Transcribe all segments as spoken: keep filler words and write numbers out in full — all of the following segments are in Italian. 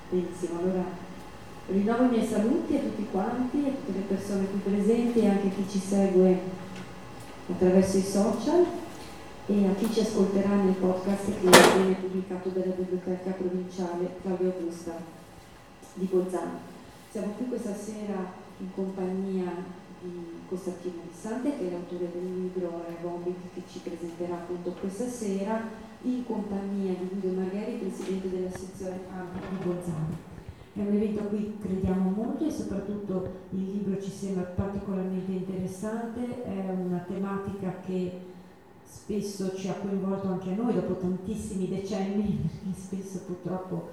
Benissimo, allora rinnovo i miei saluti a tutti quanti, a tutte le persone qui presenti e anche a chi ci segue attraverso i social e a chi ci ascolterà nel podcast che viene pubblicato dalla Biblioteca Provinciale Claudia Augusta di Bolzano. Siamo qui questa sera in compagnia di Costantino Lissante, che è l'autore del libro Rebombing, che ci presenterà appunto questa sera, in compagnia di Guido Margheri, presidente della sezione A M di Bolzano. È un evento a cui crediamo molto e soprattutto il libro ci sembra particolarmente interessante, è una tematica che spesso ci ha coinvolto anche a noi dopo tantissimi decenni, perché spesso purtroppo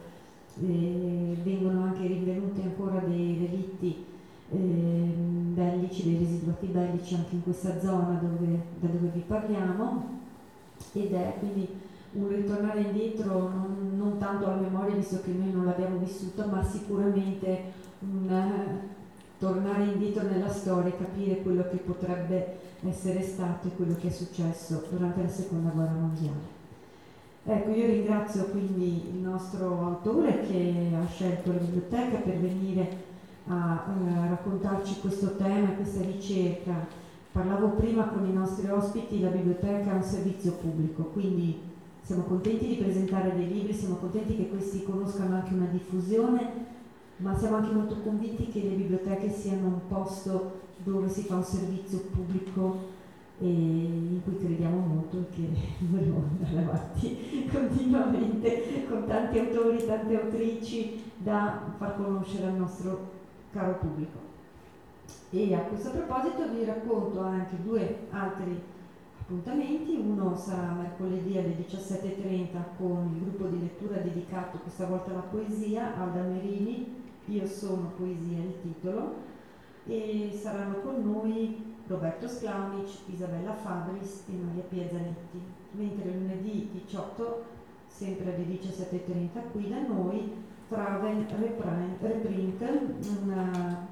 eh, vengono anche rinvenuti ancora dei relitti eh, bellici, dei residuati bellici anche in questa zona dove, da dove vi parliamo, ed è quindi un ritornare indietro non, non tanto alla memoria, visto che noi non l'abbiamo vissuto, ma sicuramente un uh, tornare indietro nella storia e capire quello che potrebbe essere stato e quello che è successo durante la seconda guerra mondiale. Ecco, io ringrazio quindi il nostro autore che ha scelto la biblioteca per venire a, a raccontarci questo tema e questa ricerca. Parlavo prima con i nostri ospiti, la biblioteca è un servizio pubblico, quindi siamo contenti di presentare dei libri, siamo contenti che questi conoscano anche una diffusione, ma siamo anche molto convinti che le biblioteche siano un posto dove si fa un servizio pubblico e in cui crediamo molto e che vogliamo andare avanti continuamente con tanti autori, tante autrici da far conoscere al nostro caro pubblico. E a questo proposito vi racconto anche due altri appuntamenti. Uno sarà mercoledì alle diciassette e trenta con il gruppo di lettura dedicato questa volta alla poesia, Alda Merini, Io sono poesia il titolo, e saranno con noi Roberto Sclaunic, Isabella Fabris e Maria Pia Zanetti, mentre lunedì diciotto, sempre alle diciassette e trenta qui da noi, Traven Reprint, una,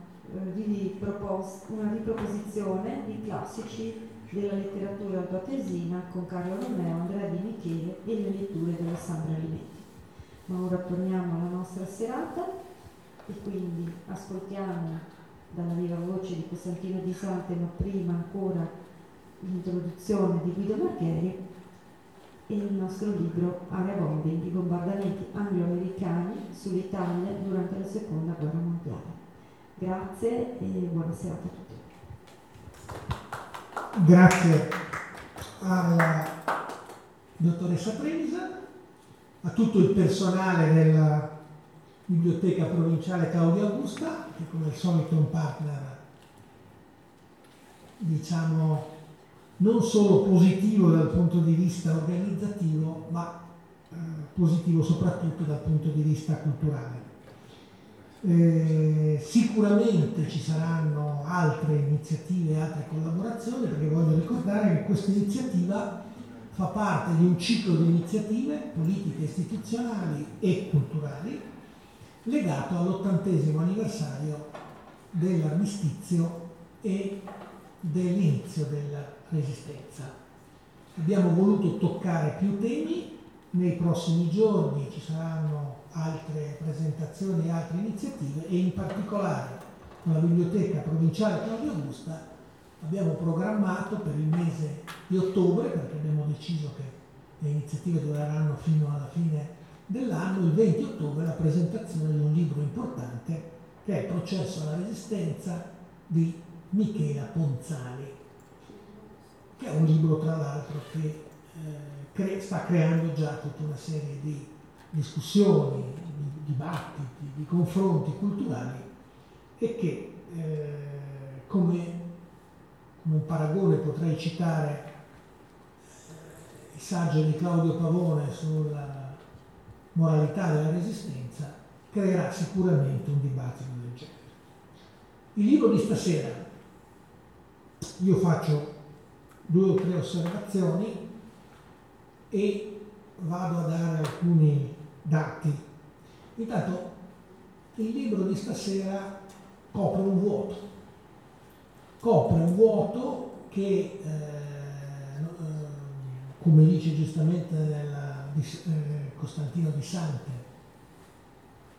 una riproposizione di classici della letteratura altoatesina con Carlo Romeo, Andrea Di Michele e le letture di Alessandra Alimenti. Ma ora torniamo alla nostra serata e quindi ascoltiamo dalla viva voce di Costantino Lissante, ma prima ancora l'introduzione di Guido Margheri e il nostro libro Area Bombing, i bombardamenti anglo-americani sull'Italia durante la seconda guerra mondiale. Grazie e buona serata a tutti. Grazie alla dottoressa Trevisan, a tutto il personale della Biblioteca Provinciale Claudia Augusta, che come al solito è un partner, diciamo, non solo positivo dal punto di vista organizzativo, ma eh, positivo soprattutto dal punto di vista culturale. Eh, sicuramente ci saranno altre iniziative, altre collaborazioni, perché voglio ricordare che questa iniziativa fa parte di un ciclo di iniziative politiche, istituzionali e culturali legato all'ottantesimo anniversario dell'armistizio e dell'inizio della Resistenza. Abbiamo voluto toccare più temi. Nei prossimi giorni ci saranno altre presentazioni e altre iniziative e in particolare con la Biblioteca Provinciale Claudia Augusta abbiamo programmato per il mese di ottobre, perché abbiamo deciso che le iniziative dureranno fino alla fine dell'anno, il venti ottobre, la presentazione di un libro importante che è Processo alla Resistenza di Michela Ponzali, che è un libro tra l'altro che eh, cre- sta creando già tutta una serie di discussioni, di dibattiti, di confronti culturali e che eh, come, come un paragone potrei citare eh, il saggio di Claudio Pavone sulla moralità della resistenza, creerà sicuramente un dibattito del genere. Il libro di stasera, io faccio due o tre osservazioni e vado a dare alcuni dati. Intanto il libro di stasera copre un vuoto, copre un vuoto che, eh, come dice giustamente nella, eh, Costantino Lissante,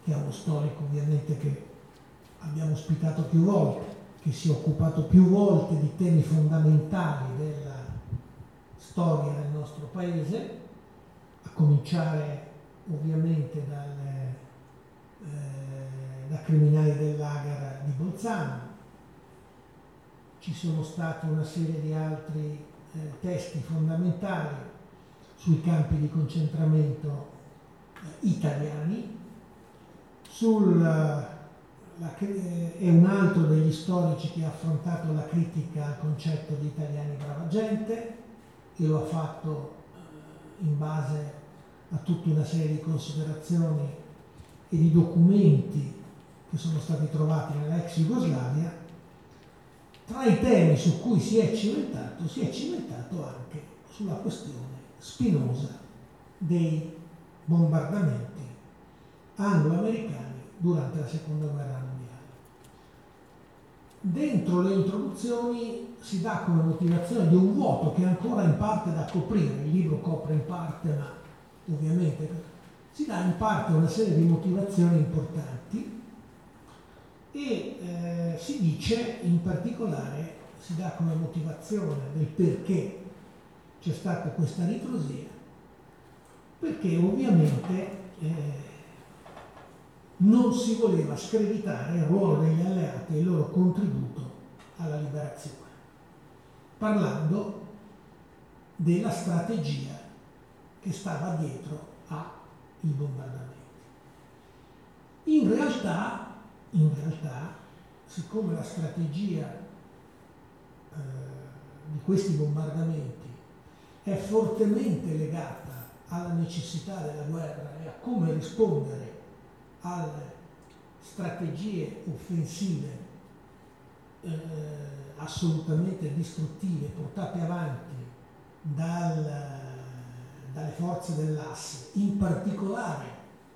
che è uno storico ovviamente che abbiamo ospitato più volte, che si è occupato più volte di temi fondamentali della storia del nostro paese, a cominciare ovviamente dalle, eh, da Criminali del Lager di Bolzano. Ci sono stati una serie di altri eh, testi fondamentali sui campi di concentramento eh, italiani, sul, la, eh, è un altro degli storici che ha affrontato la critica al concetto di italiani brava gente, e lo ha fatto eh, in base a tutta una serie di considerazioni e di documenti che sono stati trovati nella ex Jugoslavia. Tra i temi su cui si è cimentato, si è cimentato anche sulla questione spinosa dei bombardamenti anglo-americani durante la Seconda Guerra Mondiale. Dentro le introduzioni si dà come motivazione di un vuoto che è ancora in parte da coprire, il libro copre in parte, ma ovviamente si dà in parte una serie di motivazioni importanti. E eh, si dice, in particolare, si dà come motivazione del perché c'è stata questa ritrosia, perché ovviamente eh, non si voleva screditare il ruolo degli alleati e il loro contributo alla liberazione, parlando della strategia che stava dietro ai bombardamenti. In realtà In realtà, siccome la strategia eh, di questi bombardamenti è fortemente legata alla necessità della guerra e a come rispondere alle strategie offensive eh, assolutamente distruttive portate avanti dal, dalle forze dell'asse, in particolare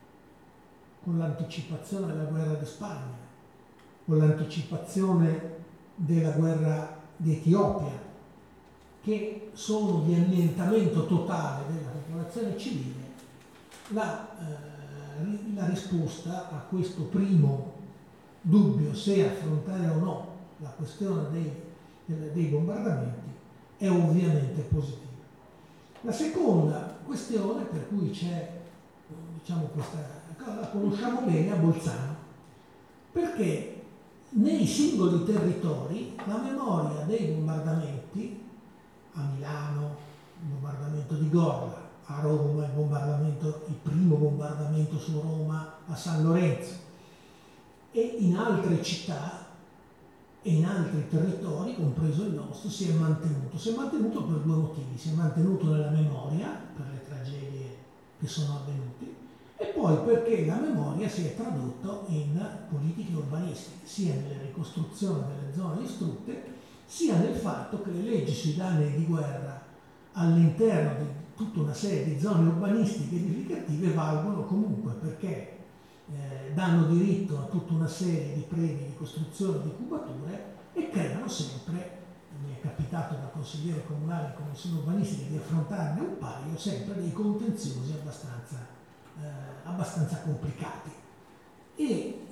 con l'anticipazione della guerra di Spagna, con l'anticipazione della guerra d'Etiopia, che sono di annientamento totale della popolazione civile, la, eh, la risposta a questo primo dubbio, se affrontare o no la questione dei, dei bombardamenti, è ovviamente positiva. La seconda questione per cui c'è, diciamo, questa la conosciamo bene a Bolzano, perché nei singoli territori la memoria dei bombardamenti, a Milano il bombardamento di Gorla, a Roma il, bombardamento, il primo bombardamento su Roma a San Lorenzo, e in altre città e in altri territori, compreso il nostro, si è mantenuto. Si è mantenuto per due motivi: si è mantenuto nella memoria per le tragedie che sono avvenute, e poi perché la memoria si è tradotta in politiche urbanistiche, sia nelle ricostruzioni delle zone distrutte, sia nel fatto che le leggi sui danni di guerra all'interno di tutta una serie di zone urbanistiche edificative valgono comunque, perché eh, danno diritto a tutta una serie di premi di costruzione, di cubature, e creano sempre, mi è capitato da consigliere comunale in commissione urbanistica di affrontarne un paio, sempre dei contenziosi abbastanza Eh, abbastanza complicati. E eh,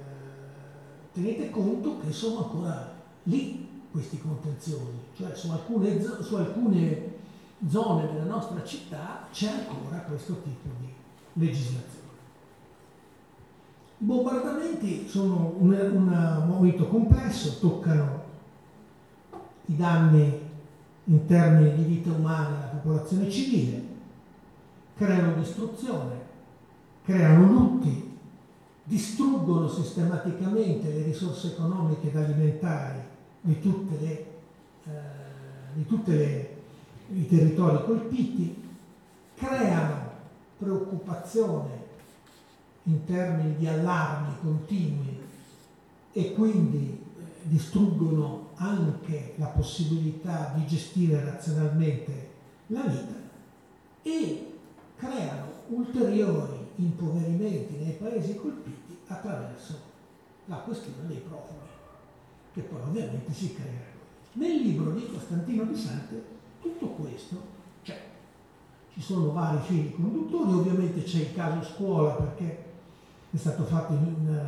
tenete conto che sono ancora lì questi contenziosi, cioè su alcune, su alcune zone della nostra città c'è ancora questo tipo di legislazione. I bombardamenti sono un, un momento complesso, toccano i danni in termini di vita umana alla popolazione civile, creano distruzione, creano lutti, distruggono sistematicamente le risorse economiche ed alimentari di tutte le, eh, di tutti i territori colpiti, creano preoccupazione in termini di allarmi continui e quindi eh, distruggono anche la possibilità di gestire razionalmente la vita, e creano ulteriori impoverimenti nei paesi colpiti attraverso la questione dei profughi, che poi ovviamente si creano. Nel libro di Costantino di Sante tutto questo c'è. Ci sono vari fili conduttori, ovviamente c'è il caso scuola, perché è stato fatto in,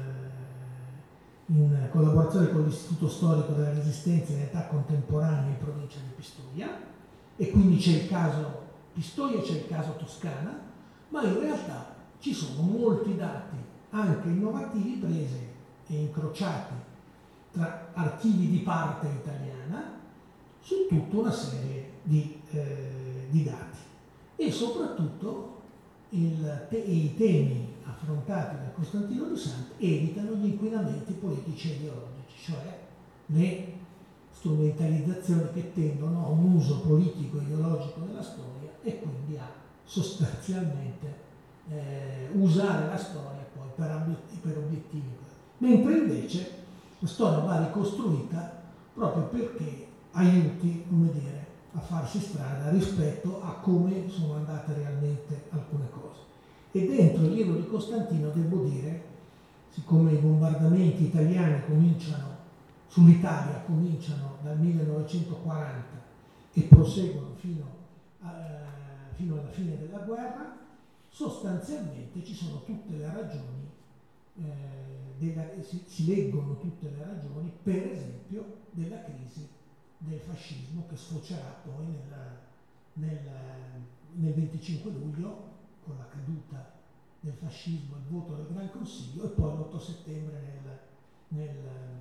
in collaborazione con l'Istituto Storico della Resistenza in età contemporanea in provincia di Pistoia, e quindi c'è il caso Pistoia e c'è il caso Toscana, ma in realtà ci sono molti dati anche innovativi presi e incrociati tra archivi di parte italiana su tutta una serie di, eh, di dati, e soprattutto il, te, i temi affrontati da Costantino di Sante evitano gli inquinamenti politici e ideologici, cioè le strumentalizzazioni che tendono a un uso politico e ideologico della storia e quindi a sostanzialmente eh, usare la storia poi per, per obiettivi. Mentre invece la storia va ricostruita proprio perché aiuti, come dire, a farsi strada rispetto a come sono andate realmente alcune cose. E dentro il libro di Costantino devo dire, siccome i bombardamenti italiani cominciano sull'Italia cominciano dal millenovecentoquaranta e proseguono fino, a, fino alla fine della guerra, sostanzialmente ci sono tutte le ragioni, eh, della, si, si leggono tutte le ragioni, per esempio, della crisi del fascismo che sfocerà poi nel, nel, nel venticinque luglio con la caduta del fascismo, il voto del Gran Consiglio, e poi l'otto settembre nel, nel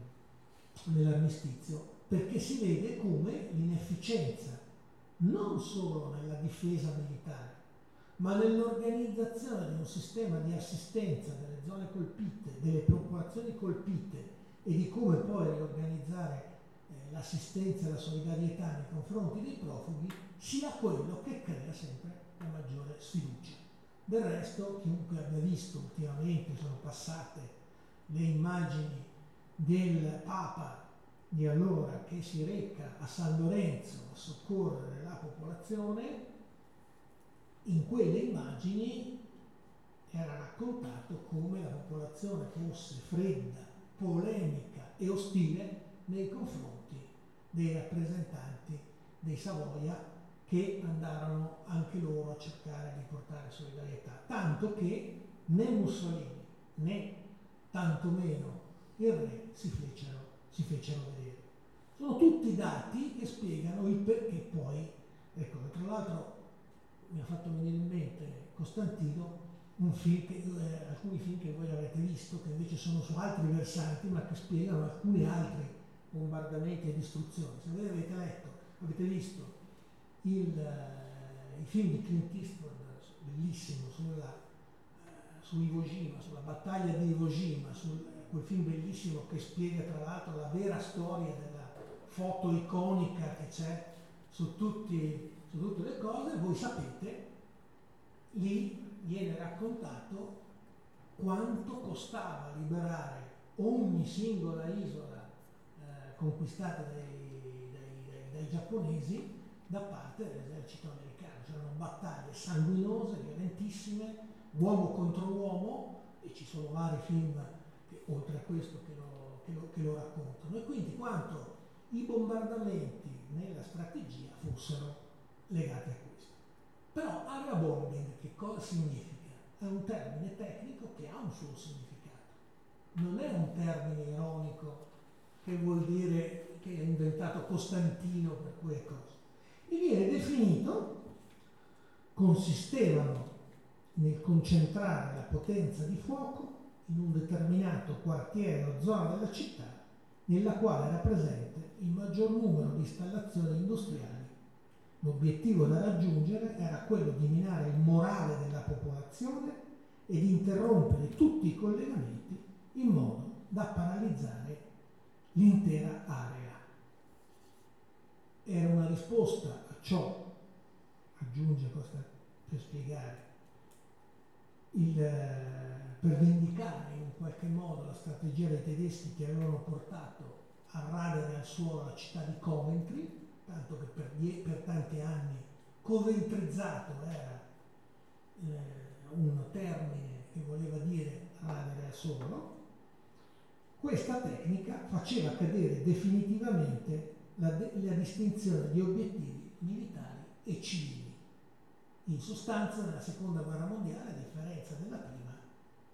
nell'armistizio, perché si vede come l'inefficienza non solo nella difesa militare, ma nell'organizzazione di un sistema di assistenza delle zone colpite, delle popolazioni colpite, e di come poi riorganizzare eh, l'assistenza e la solidarietà nei confronti dei profughi, sia quello che crea sempre la maggiore sfiducia. Del resto, chiunque abbia visto ultimamente, sono passate le immagini del Papa di allora che si reca a San Lorenzo a soccorrere la popolazione, in quelle immagini era raccontato come la popolazione fosse fredda, polemica e ostile nei confronti dei rappresentanti dei Savoia, che andarono anche loro a cercare di portare solidarietà, tanto che né Mussolini né tantomeno il re si fecero, si fecero vedere. Sono tutti dati che spiegano il perché poi, ecco, tra l'altro mi ha fatto venire in mente Costantino, un film che, eh, alcuni film che voi avete visto, che invece sono su altri versanti, ma che spiegano alcuni altri bombardamenti e distruzioni. Se voi avete letto, avete visto il, eh, i film di Clint Eastwood, bellissimo, sulla, eh, su Iwo Jima, sulla battaglia di Iwo Jima, sul, quel film bellissimo che spiega tra l'altro la vera storia della foto iconica che c'è su, tutti, su tutte le cose, voi sapete, lì viene raccontato quanto costava liberare ogni singola isola eh, conquistata dai, dai, dai, dai giapponesi da parte dell'esercito americano. C'erano battaglie sanguinose, violentissime, uomo contro uomo, e ci sono vari film che, oltre a questo che lo, che, lo, che lo raccontano, e quindi quanto i bombardamenti nella strategia fossero legati a questo. Però area bombing che cosa significa? È un termine tecnico che ha un suo significato, non è un termine ironico che vuol dire che ha inventato Costantino per quelle cose. E viene definito, consistevano nel concentrare la potenza di fuoco in un determinato quartiere o zona della città nella quale era presente il maggior numero di installazioni industriali. L'obiettivo da raggiungere era quello di minare il morale della popolazione e di interrompere tutti i collegamenti in modo da paralizzare l'intera area. Era una risposta a ciò, aggiunge Costa per spiegare, il, per vendicare in qualche modo la strategia dei tedeschi che avevano portato a radere al suolo la città di Coventry, tanto che per, die, per tanti anni coventrizzato era eh, un termine che voleva dire radere al suolo. Questa tecnica faceva cadere definitivamente la, de, la distinzione di obiettivi militari e civili. In sostanza, nella seconda guerra mondiale, a differenza della prima,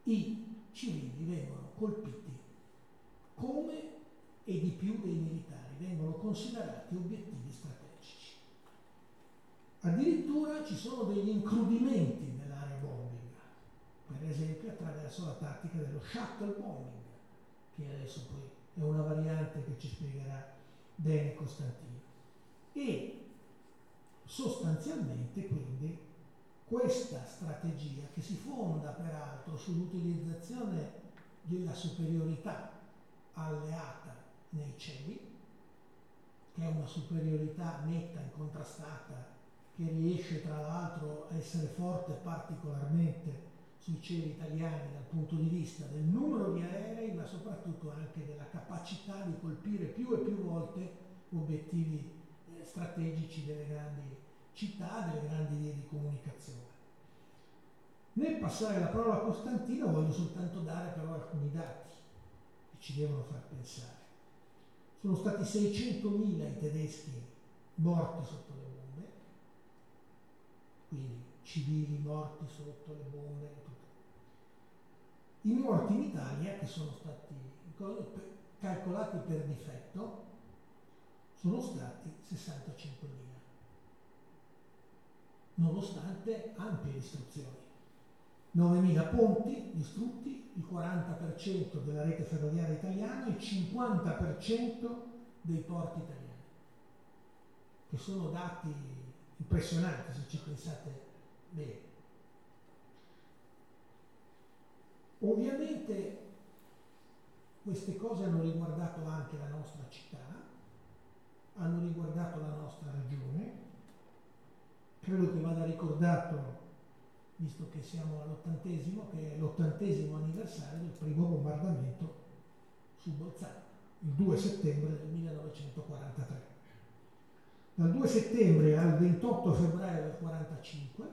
i civili vengono colpiti come e di più dei militari, vengono considerati obiettivi strategici. Addirittura ci sono degli incrudimenti dell'area bombing, per esempio attraverso la tattica dello shuttle bombing, che adesso poi è una variante che ci spiegherà bene Costantino. E sostanzialmente quindi questa strategia, che si fonda peraltro sull'utilizzazione della superiorità alleata nei cieli, che è una superiorità netta, incontrastata, che riesce tra l'altro a essere forte particolarmente sui cieli italiani dal punto di vista del numero di aerei, ma soprattutto anche della capacità di colpire più e più volte obiettivi eh, strategici delle grandi città, delle grandi vie di comunicazione. Nel passare la parola a Costantino voglio soltanto dare però alcuni dati che ci devono far pensare. Sono stati seicentomila i tedeschi morti sotto le bombe, quindi civili morti sotto le bombe, tutto. I morti in Italia, che sono stati calcolati per difetto, sono stati sessantacinquemila, nonostante ampie distruzioni. novemila ponti distrutti, il quaranta per cento della rete ferroviaria italiana, il cinquanta per cento dei porti italiani, che sono dati impressionanti se ci pensate bene. Ovviamente queste cose hanno riguardato anche la nostra città, hanno riguardato la nostra regione. Credo che vada ricordato, visto che siamo all'ottantesimo, che è l'ottantesimo anniversario del primo bombardamento su Bolzano, il due settembre del millenovecentoquarantatré. Dal due settembre al ventotto febbraio del quarantacinque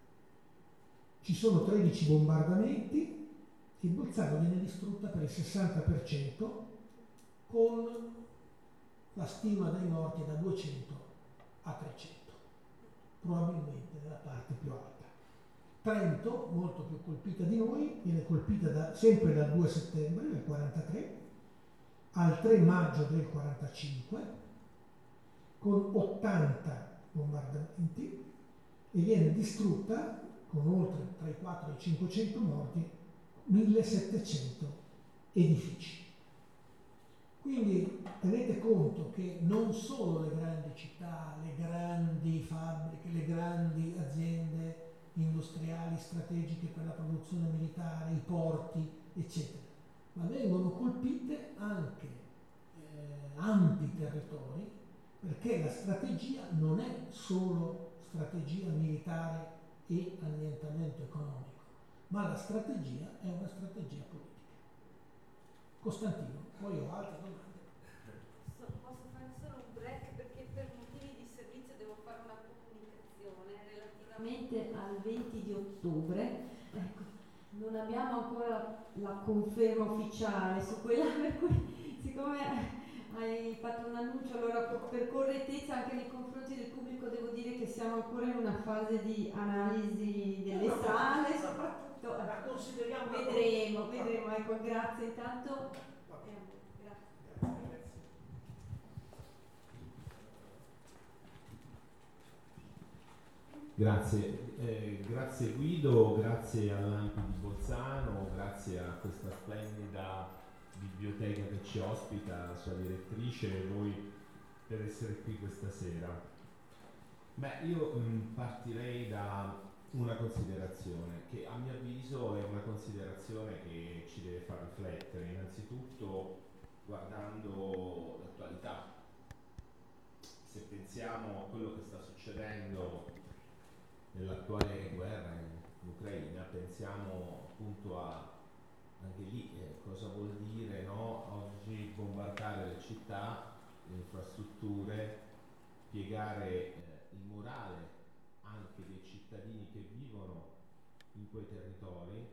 ci sono tredici bombardamenti e Bolzano viene distrutta per il sessanta per cento, con la stima dei morti da duecento a trecento, probabilmente nella parte più alta. Trento, molto più colpita di noi, viene colpita da, sempre dal due settembre del quarantatré al tre maggio del quarantacinque, con ottanta bombardamenti, e viene distrutta, con oltre tra i quattrocento e i cinquecento morti, millesettecento edifici. Quindi tenete conto che non solo le grandi città, le grandi fabbriche, le grandi aziende industriali strategiche per la produzione militare, i porti, eccetera, ma vengono colpite anche eh, ampi territori, perché la strategia non è solo strategia militare e annientamento economico, ma la strategia è una strategia politica. Costantino, poi ho altre domande. Posso fare solo un break perché per motivi di servizio devo fare una comunicazione relativamente al venti di ottobre. Ecco, non abbiamo ancora la conferma ufficiale su quella, per cui siccome hai fatto un annuncio, allora per correttezza anche nei confronti del pubblico devo dire che siamo ancora in una fase di analisi delle sale, soprattutto la consideriamo, vedremo, vedremo, ecco, grazie intanto. Grazie. Grazie, eh, grazie Guido, grazie all'A N P I di Bolzano, grazie a questa splendida biblioteca che ci ospita, la sua direttrice e voi per essere qui questa sera. Beh, io mh, partirei da una considerazione che a mio avviso è una considerazione che ci deve far riflettere, innanzitutto guardando l'attualità. Se pensiamo a quello che sta succedendo nell'attuale guerra in Ucraina, pensiamo appunto a anche lì eh, cosa vuol dire, no? Oggi bombardare le città, le infrastrutture, piegare eh, il morale anche dei cittadini che vivono in quei territori.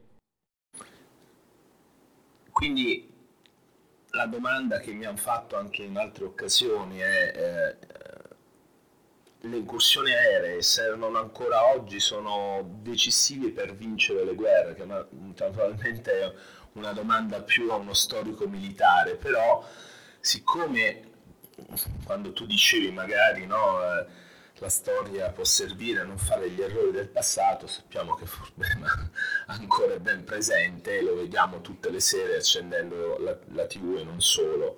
Quindi la domanda che mi hanno fatto anche in altre occasioni è eh, le incursioni aeree, se non ancora oggi, sono decisivi per vincere le guerre, che naturalmente è una domanda più a uno storico militare, però siccome quando tu dicevi magari no, eh, la storia può servire a non fare gli errori del passato, sappiamo che il problema ancora è ben presente e lo vediamo tutte le sere accendendo la, la tivù e non solo.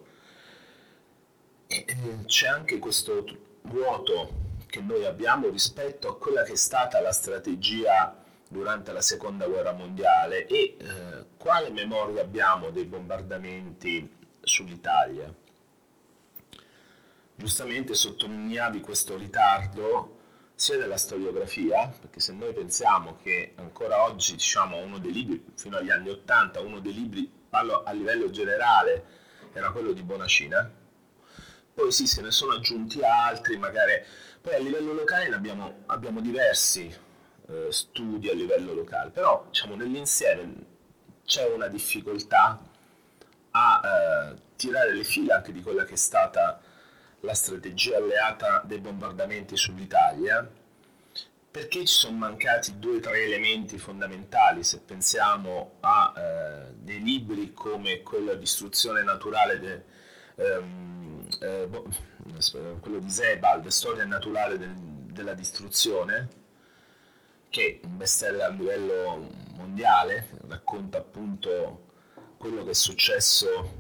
E, e c'è anche questo vuoto che noi abbiamo rispetto a quella che è stata la strategia durante la seconda guerra mondiale e eh, quale memoria abbiamo dei bombardamenti sull'Italia. Giustamente sottolineavi questo ritardo sia della storiografia, perché se noi pensiamo che ancora oggi, diciamo, uno dei libri, fino agli anni Ottanta, uno dei libri, parlo a livello generale, era quello di Bonacina, poi sì, se ne sono aggiunti altri, magari, poi a livello locale ne abbiamo, abbiamo diversi eh, studi a livello locale, però diciamo nell'insieme c'è una difficoltà a eh, tirare le fila anche di quella che è stata la strategia alleata dei bombardamenti sull'Italia, perché ci sono mancati due o tre elementi fondamentali. Se pensiamo a eh, dei libri come quello Distruzione naturale de, ehm, eh, quello di Sebald, Storia naturale de, della distruzione, che è un bestseller a livello mondiale, racconta appunto quello che è successo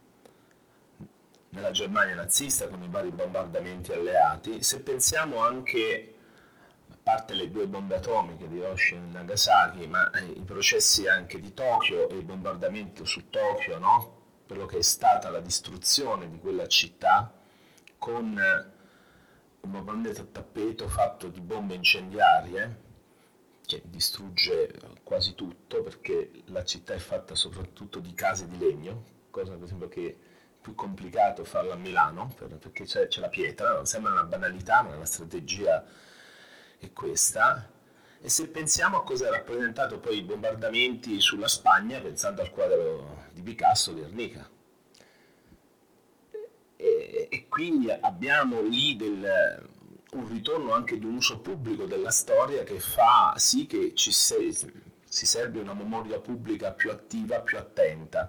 nella Germania nazista con i vari bombardamenti alleati. Se pensiamo anche, a parte le due bombe atomiche di Hiroshima e Nagasaki, ma eh, i processi anche di Tokyo e il bombardamento su Tokyo, no? Quello che è stata la distruzione di quella città con eh, un bombardamento a tappeto fatto di bombe incendiarie che distrugge quasi tutto, perché la città è fatta soprattutto di case di legno, cosa per esempio che più complicato farlo a Milano perché c'è, c'è la pietra, sembra una banalità, ma la strategia è questa. E se pensiamo a cosa ha rappresentato poi i bombardamenti sulla Spagna, pensando al quadro di Picasso Guernica, e, e quindi abbiamo lì del, un ritorno anche di un uso pubblico della storia che fa sì che ci se, si serve una memoria pubblica più attiva, più attenta.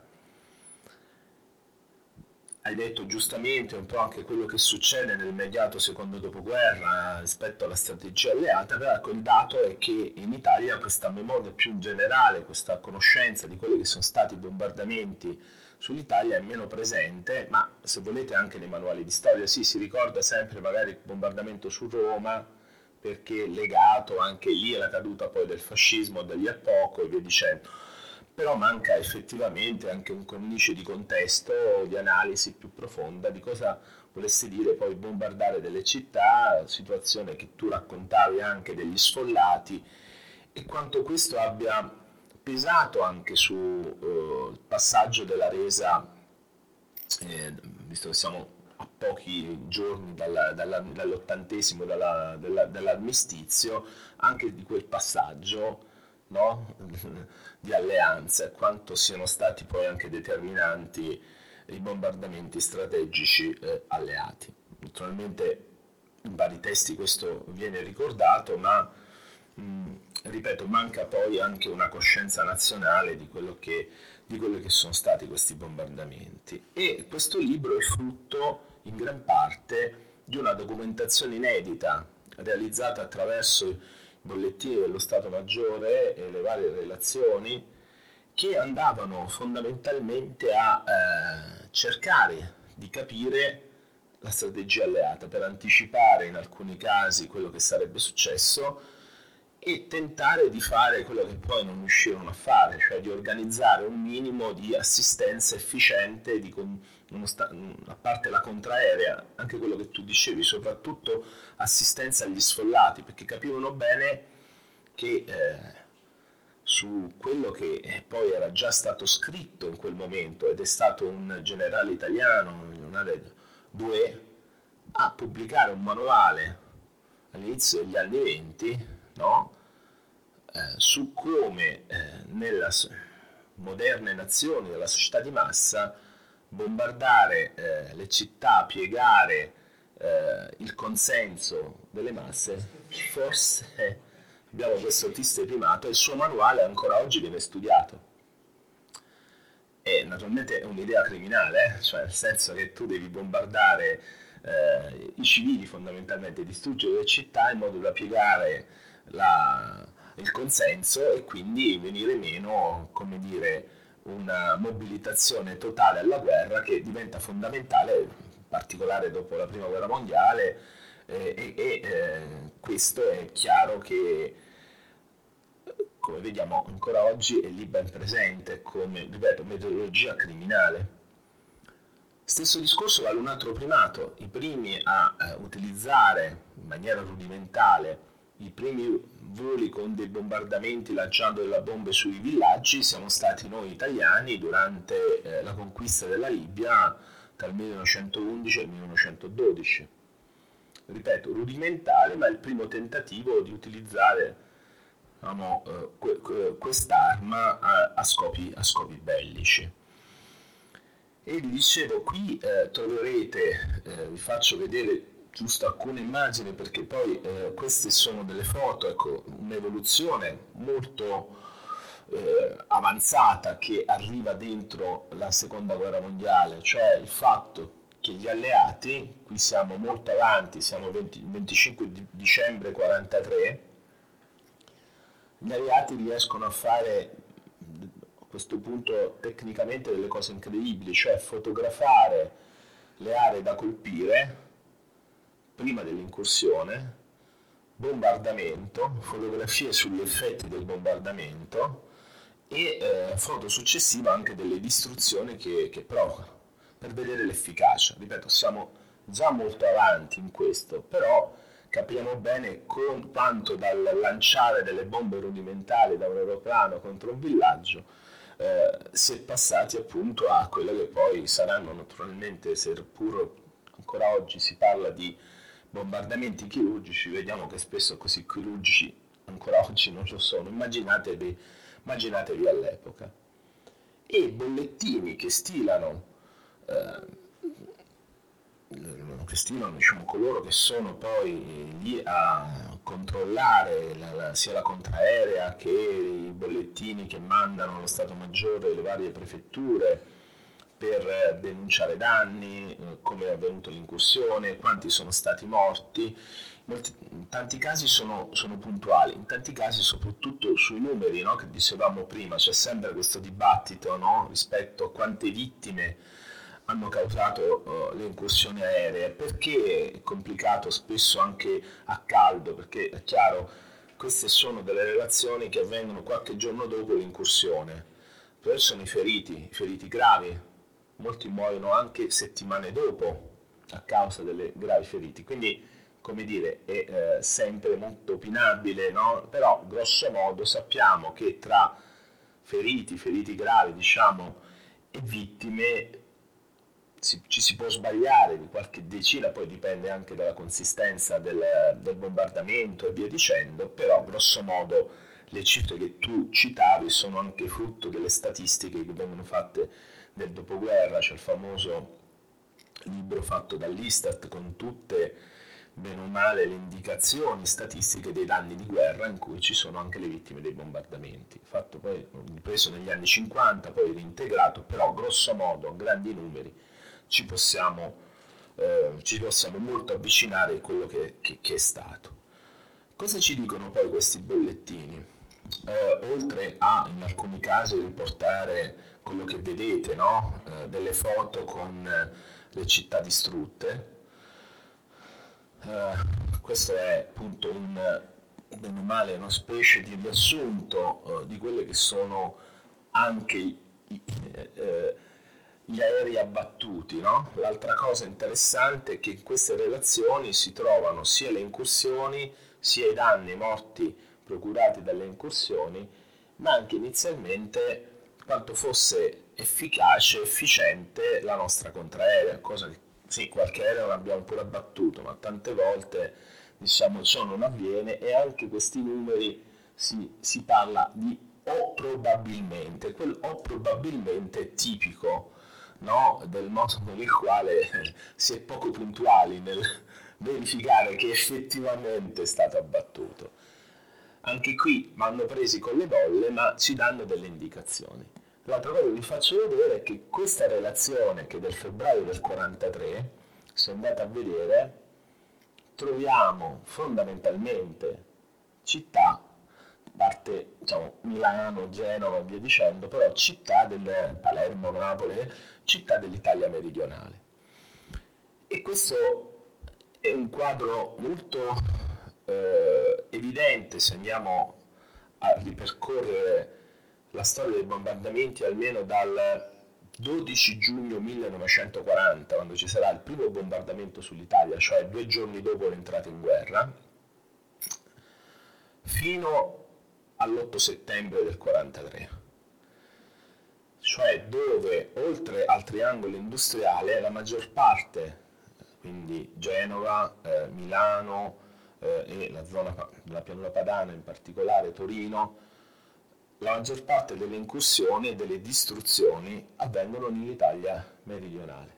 Hai detto giustamente un po' anche quello che succede nel immediato secondo dopoguerra rispetto alla strategia alleata, però ecco, il dato è che in Italia questa memoria più generale, questa conoscenza di quelli che sono stati i bombardamenti sull'Italia è meno presente, ma se volete anche nei manuali di storia sì, si ricorda sempre magari il bombardamento su Roma, perché è legato anche lì alla caduta poi del fascismo, degli a poco e via dicendo. Però manca effettivamente anche un cornice di contesto, di analisi più profonda di cosa volesse dire poi bombardare delle città, situazione che tu raccontavi anche degli sfollati, e quanto questo abbia pesato anche sul uh, passaggio della resa, eh, visto che siamo a pochi giorni dalla, dalla, dall'ottantesimo dalla, della, dell'armistizio, anche di quel passaggio, no? Di alleanza, quanto siano stati poi anche determinanti i bombardamenti strategici eh, alleati. Naturalmente in vari testi questo viene ricordato, ma mh, ripeto, manca poi anche una coscienza nazionale di quello che, di quello che sono stati questi bombardamenti. E questo libro è frutto in gran parte di una documentazione inedita realizzata attraverso bollettini dello Stato Maggiore e le varie relazioni, che andavano fondamentalmente a eh, cercare di capire la strategia alleata per anticipare in alcuni casi quello che sarebbe successo e tentare di fare quello che poi non riuscirono a fare, cioè di organizzare un minimo di assistenza efficiente, di con, sta- a parte la contraerea, anche quello che tu dicevi, soprattutto assistenza agli sfollati, perché capivano bene che eh, su quello che poi era già stato scritto in quel momento, ed è stato un generale italiano, un Douai, a pubblicare un manuale all'inizio degli anni venti, no? eh, su come eh, nelle moderne nazioni della società di massa bombardare eh, le città, piegare eh, il consenso delle masse, forse abbiamo questo triste primato e il suo manuale ancora oggi viene studiato. E naturalmente è un'idea criminale, eh? Cioè nel senso che tu devi bombardare eh, i civili fondamentalmente, distruggere le città in modo da piegare la, il consenso e quindi venire meno, come dire, una mobilitazione totale alla guerra che diventa fondamentale, in particolare dopo la prima guerra mondiale, eh, e, e eh, questo è chiaro che, come vediamo ancora oggi, è lì ben presente come, ripeto, metodologia criminale. Stesso discorso vale un altro primato. I primi a eh, utilizzare in maniera rudimentale i primi voli con dei bombardamenti lanciando delle bombe sui villaggi siamo stati noi italiani durante eh, la conquista della Libia tra il millenovecentoundici e il millenovecentododici. Ripeto, rudimentale, ma è il primo tentativo di utilizzare diciamo, eh, que- que- quest'arma a, a, scopi, a scopi bellici. E vi dicevo, qui eh, troverete, eh, vi faccio vedere giusto alcune immagini perché poi eh, queste sono delle foto, ecco, un'evoluzione molto eh, avanzata che arriva dentro la seconda guerra mondiale, cioè il fatto che gli alleati, qui siamo molto avanti, siamo venti, venticinque dicembre quarantatré, gli alleati riescono a fare a questo punto tecnicamente delle cose incredibili, cioè fotografare le aree da colpire prima dell'incursione, bombardamento, fotografie sugli effetti del bombardamento e eh, foto successiva anche delle distruzioni che, che provocano, per vedere l'efficacia. Ripeto, siamo già molto avanti in questo, però capiamo bene con quanto dal lanciare delle bombe rudimentali da un aeroplano contro un villaggio eh, si è passati appunto a quelle che poi saranno naturalmente, seppur ancora oggi si parla di bombardamenti chirurgici, vediamo che spesso così chirurgici ancora oggi non lo sono, immaginatevi, immaginatevi all'epoca. E i bollettini che stilano, eh, che stilano diciamo, coloro che sono poi lì a controllare la, la, sia la contraerea che i bollettini che mandano allo Stato Maggiore le varie prefetture per denunciare danni, come è avvenuta l'incursione, quanti sono stati morti. Molti, in tanti casi sono, sono puntuali, in tanti casi soprattutto sui numeri, no, che dicevamo prima, c'è sempre questo dibattito, no, rispetto a quante vittime hanno causato uh, le incursioni aeree, perché è complicato spesso anche a caldo, perché è chiaro, queste sono delle relazioni che avvengono qualche giorno dopo l'incursione, poi sono i feriti, i feriti gravi, molti muoiono anche settimane dopo a causa delle gravi feriti, quindi come dire è eh, sempre molto opinabile, no? Però grosso modo sappiamo che tra feriti, feriti gravi diciamo e vittime si, ci si può sbagliare di qualche decina, poi dipende anche dalla consistenza del, del bombardamento e via dicendo, però grosso modo le cifre che tu citavi sono anche frutto delle statistiche che vengono fatte del dopoguerra. C'è il famoso libro fatto dall'Istat con tutte, bene o male, le indicazioni statistiche dei danni di guerra, in cui ci sono anche le vittime dei bombardamenti, fatto poi preso negli anni cinquanta, poi reintegrato, però grosso modo, a grandi numeri, ci possiamo, eh, ci possiamo molto avvicinare a quello che, che, che è stato. Cosa ci dicono poi questi bollettini? Eh, oltre a, in alcuni casi, riportare quello che vedete, no? Eh, delle foto con eh, le città distrutte, eh, questo è appunto un, bene o male, una specie di riassunto eh, di quelle che sono anche i, i, eh, gli aerei abbattuti, no? L'altra cosa interessante è che in queste relazioni si trovano sia le incursioni, sia i danni, i morti procurati dalle incursioni, ma anche inizialmente quanto fosse efficace, efficiente la nostra contraerea, cosa che sì, qualche aereo l'abbiamo pure abbattuto, ma tante volte diciamo ciò non avviene, e anche questi numeri si, si parla di o probabilmente, quel o probabilmente è tipico no, del modo con il quale eh, si è poco puntuali nel verificare che effettivamente è stato abbattuto. Anche qui vanno presi con le molle, ma ci danno delle indicazioni. L'altra cosa che vi faccio vedere è che questa relazione, che è del febbraio del quarantatré, se andate a vedere, troviamo fondamentalmente città, parte diciamo Milano, Genova e via dicendo, però città del Palermo, Napoli, città dell'Italia meridionale. E questo è un quadro molto eh, evidente se andiamo a ripercorrere la storia dei bombardamenti almeno dal dodici giugno millenovecentoquaranta, quando ci sarà il primo bombardamento sull'Italia, cioè due giorni dopo l'entrata in guerra, fino all'otto settembre del quarantatré, cioè dove oltre al triangolo industriale la maggior parte, quindi Genova, eh, Milano eh, e la zona della pianura padana, in particolare Torino, la maggior parte delle incursioni e delle distruzioni avvengono nell'Italia meridionale.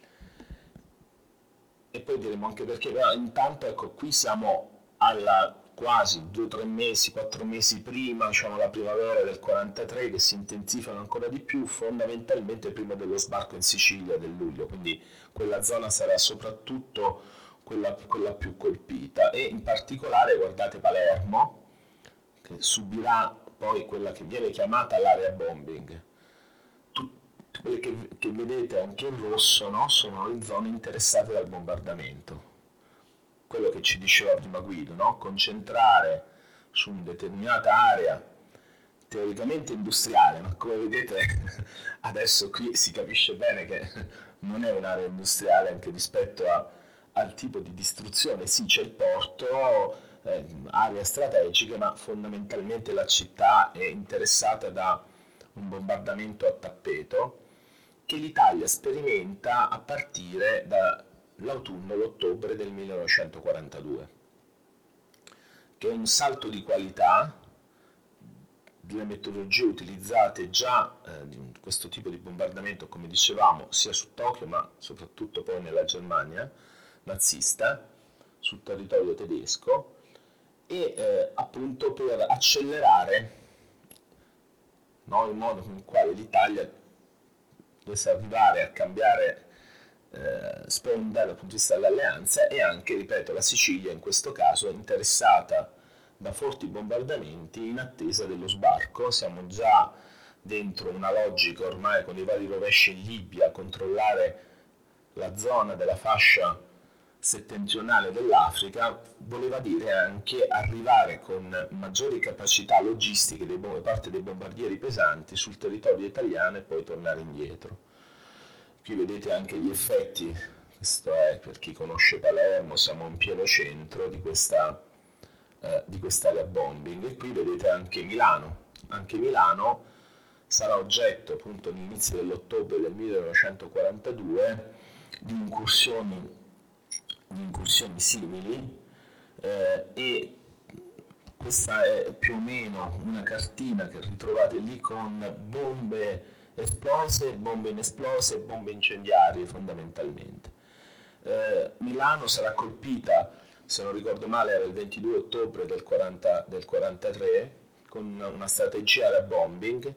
E poi diremo anche perché, però intanto ecco, qui siamo alla quasi due o tre mesi, quattro mesi prima, diciamo la primavera del quarantatré, che si intensificano ancora di più, fondamentalmente prima dello sbarco in Sicilia del luglio, quindi quella zona sarà soprattutto quella, quella più colpita, e in particolare guardate Palermo, che subirà poi quella che viene chiamata l'area bombing. Tutte quelle che, che vedete anche in rosso, no? Sono le zone interessate dal bombardamento. Quello che ci diceva prima Guido, no? Concentrare su una determinata area teoricamente industriale, ma come vedete adesso qui si capisce bene che non è un'area industriale anche rispetto a, al tipo di distruzione. Sì, c'è il porto, eh, aree strategiche, ma fondamentalmente la città è interessata da un bombardamento a tappeto che l'Italia sperimenta a partire dall'autunno, l'ottobre del millenovecentoquarantadue, che è un salto di qualità delle metodologie utilizzate già eh, in questo tipo di bombardamento, come dicevamo, sia su Tokyo ma soprattutto poi nella Germania nazista, sul territorio tedesco, e eh, appunto per accelerare, no, il modo con il quale l'Italia dovesse arrivare a cambiare eh, sponda dal punto di vista dell'alleanza, e anche, ripeto, la Sicilia in questo caso interessata da forti bombardamenti in attesa dello sbarco. Siamo già dentro una logica ormai con i vari rovesci in Libia, controllare la zona della fascia settentrionale dell'Africa, voleva dire anche arrivare con maggiori capacità logistiche da parte dei bombardieri pesanti sul territorio italiano e poi tornare indietro. Qui vedete anche gli effetti, questo è per chi conosce Palermo, siamo in pieno centro di questa eh, di quest'area bombing, e qui vedete anche Milano. Anche Milano sarà oggetto appunto all'inizio dell'ottobre del millenovecentoquarantadue di incursioni di incursioni simili, eh, e questa è più o meno una cartina che ritrovate lì con bombe esplose, bombe inesplose e bombe incendiarie fondamentalmente. Eh, Milano sarà colpita, se non ricordo male era il ventidue ottobre del, quaranta, del quarantatré, con una strategia area bombing,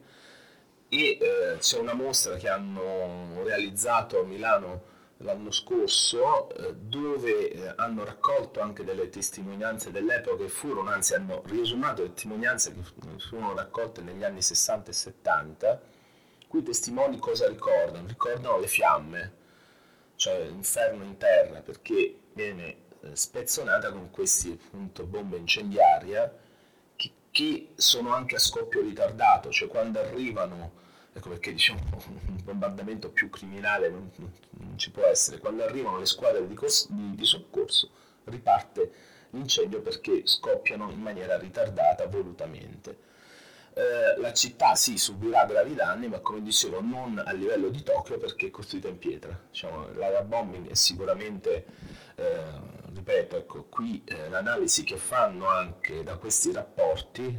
e eh, c'è una mostra che hanno realizzato a Milano l'anno scorso, eh, dove eh, hanno raccolto anche delle testimonianze dell'epoca che furono, anzi hanno riesumato testimonianze che furono raccolte negli anni sessanta e settanta, cui i testimoni cosa ricordano? Ricordano le fiamme, cioè l'inferno in terra, perché viene eh, spezzonata con queste appunto bombe incendiarie che, che sono anche a scoppio ritardato, cioè quando arrivano. Ecco perché diciamo un bombardamento più criminale non, non, non ci può essere. Quando arrivano le squadre di, cos- di, di soccorso riparte l'incendio perché scoppiano in maniera ritardata volutamente. Eh, la città sì subirà gravi danni, ma come dicevo non a livello di Tokyo perché è costruita in pietra. Diciamo, l'area bombing è sicuramente, eh, ripeto, ecco qui eh, l'analisi che fanno anche da questi rapporti,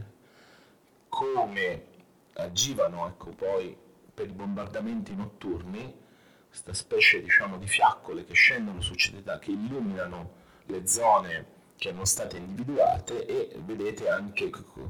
come agivano ecco poi per i bombardamenti notturni, questa specie diciamo di fiaccole che scendono su città, che illuminano le zone che erano state individuate, e vedete anche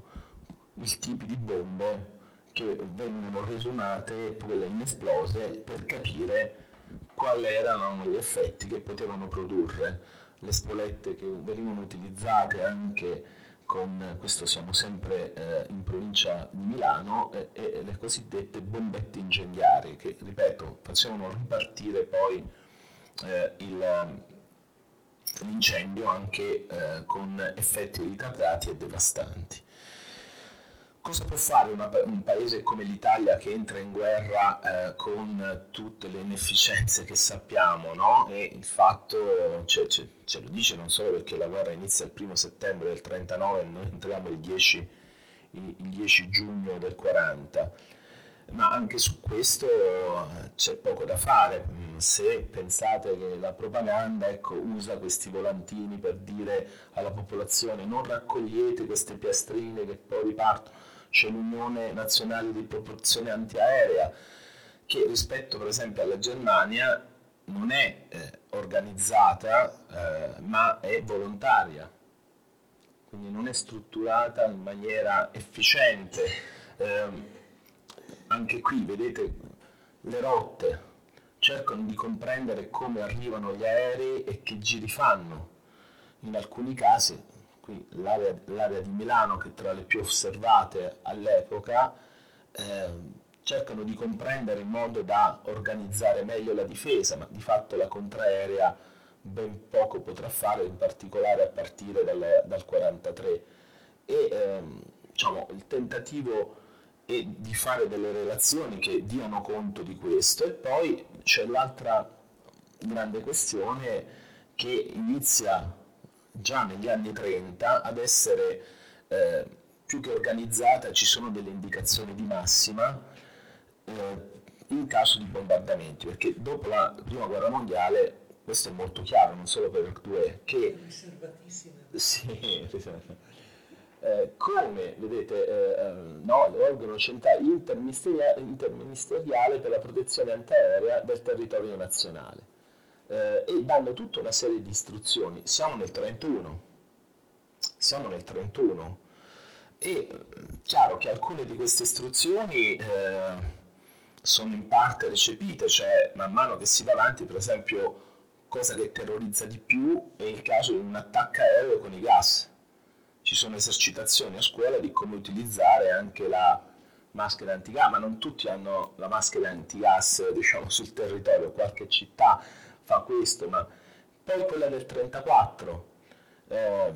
i tipi di bombe che vengono risuonate, quelle inesplose, per capire quali erano gli effetti che potevano produrre. Le spolette che venivano utilizzate anche con, questo siamo sempre eh, in provincia di Milano, e, e le cosiddette bombette incendiarie, che, ripeto, facevano ripartire poi eh, il, l'incendio anche eh, con effetti ritardati e devastanti. Cosa può fare una, un paese come l'Italia che entra in guerra eh, con tutte le inefficienze che sappiamo, no? E il fatto, ce, ce, ce lo dice non solo perché la guerra inizia il primo settembre del trentanove e noi entriamo il dieci, il dieci giugno del quaranta, ma anche su questo c'è poco da fare. Se pensate che la propaganda, ecco, usa questi volantini per dire alla popolazione non raccogliete queste piastrine che poi ripartono, c'è l'Unione Nazionale di Protezione Antiaerea, che rispetto per esempio alla Germania non è eh, organizzata eh, ma è volontaria, quindi non è strutturata in maniera efficiente. Eh, anche qui vedete le rotte, cercano di comprendere come arrivano gli aerei e che giri fanno. In alcuni casi, qui l'area, l'area di Milano, che è tra le più osservate all'epoca, eh, cercano di comprendere in modo da organizzare meglio la difesa, ma di fatto la contraerea ben poco potrà fare, in particolare a partire dal, dal quarantatré. E ehm, diciamo, il tentativo è di fare delle relazioni che diano conto di questo. E poi c'è l'altra grande questione che inizia già negli anni trenta ad essere eh, più che organizzata. Ci sono delle indicazioni di massima eh, in caso di bombardamenti, perché dopo la prima guerra mondiale questo è molto chiaro, non solo per due, che riservatissime. Sì, eh, come vedete eh, no, l'organo centrale interministeriale, interministeriale per la protezione antiaerea del territorio nazionale. Eh, e danno tutta una serie di istruzioni. Siamo nel trentuno, siamo nel trentuno e chiaro che alcune di queste istruzioni eh, sono in parte recepite, cioè man mano che si va avanti, per esempio, cosa che terrorizza di più è il caso di un attacco aereo con i gas. Ci sono esercitazioni a scuola di come utilizzare anche la maschera antigas, ma non tutti hanno la maschera antigas, diciamo, sul territorio, qualche città fa questo, ma poi quella del trentaquattro, eh,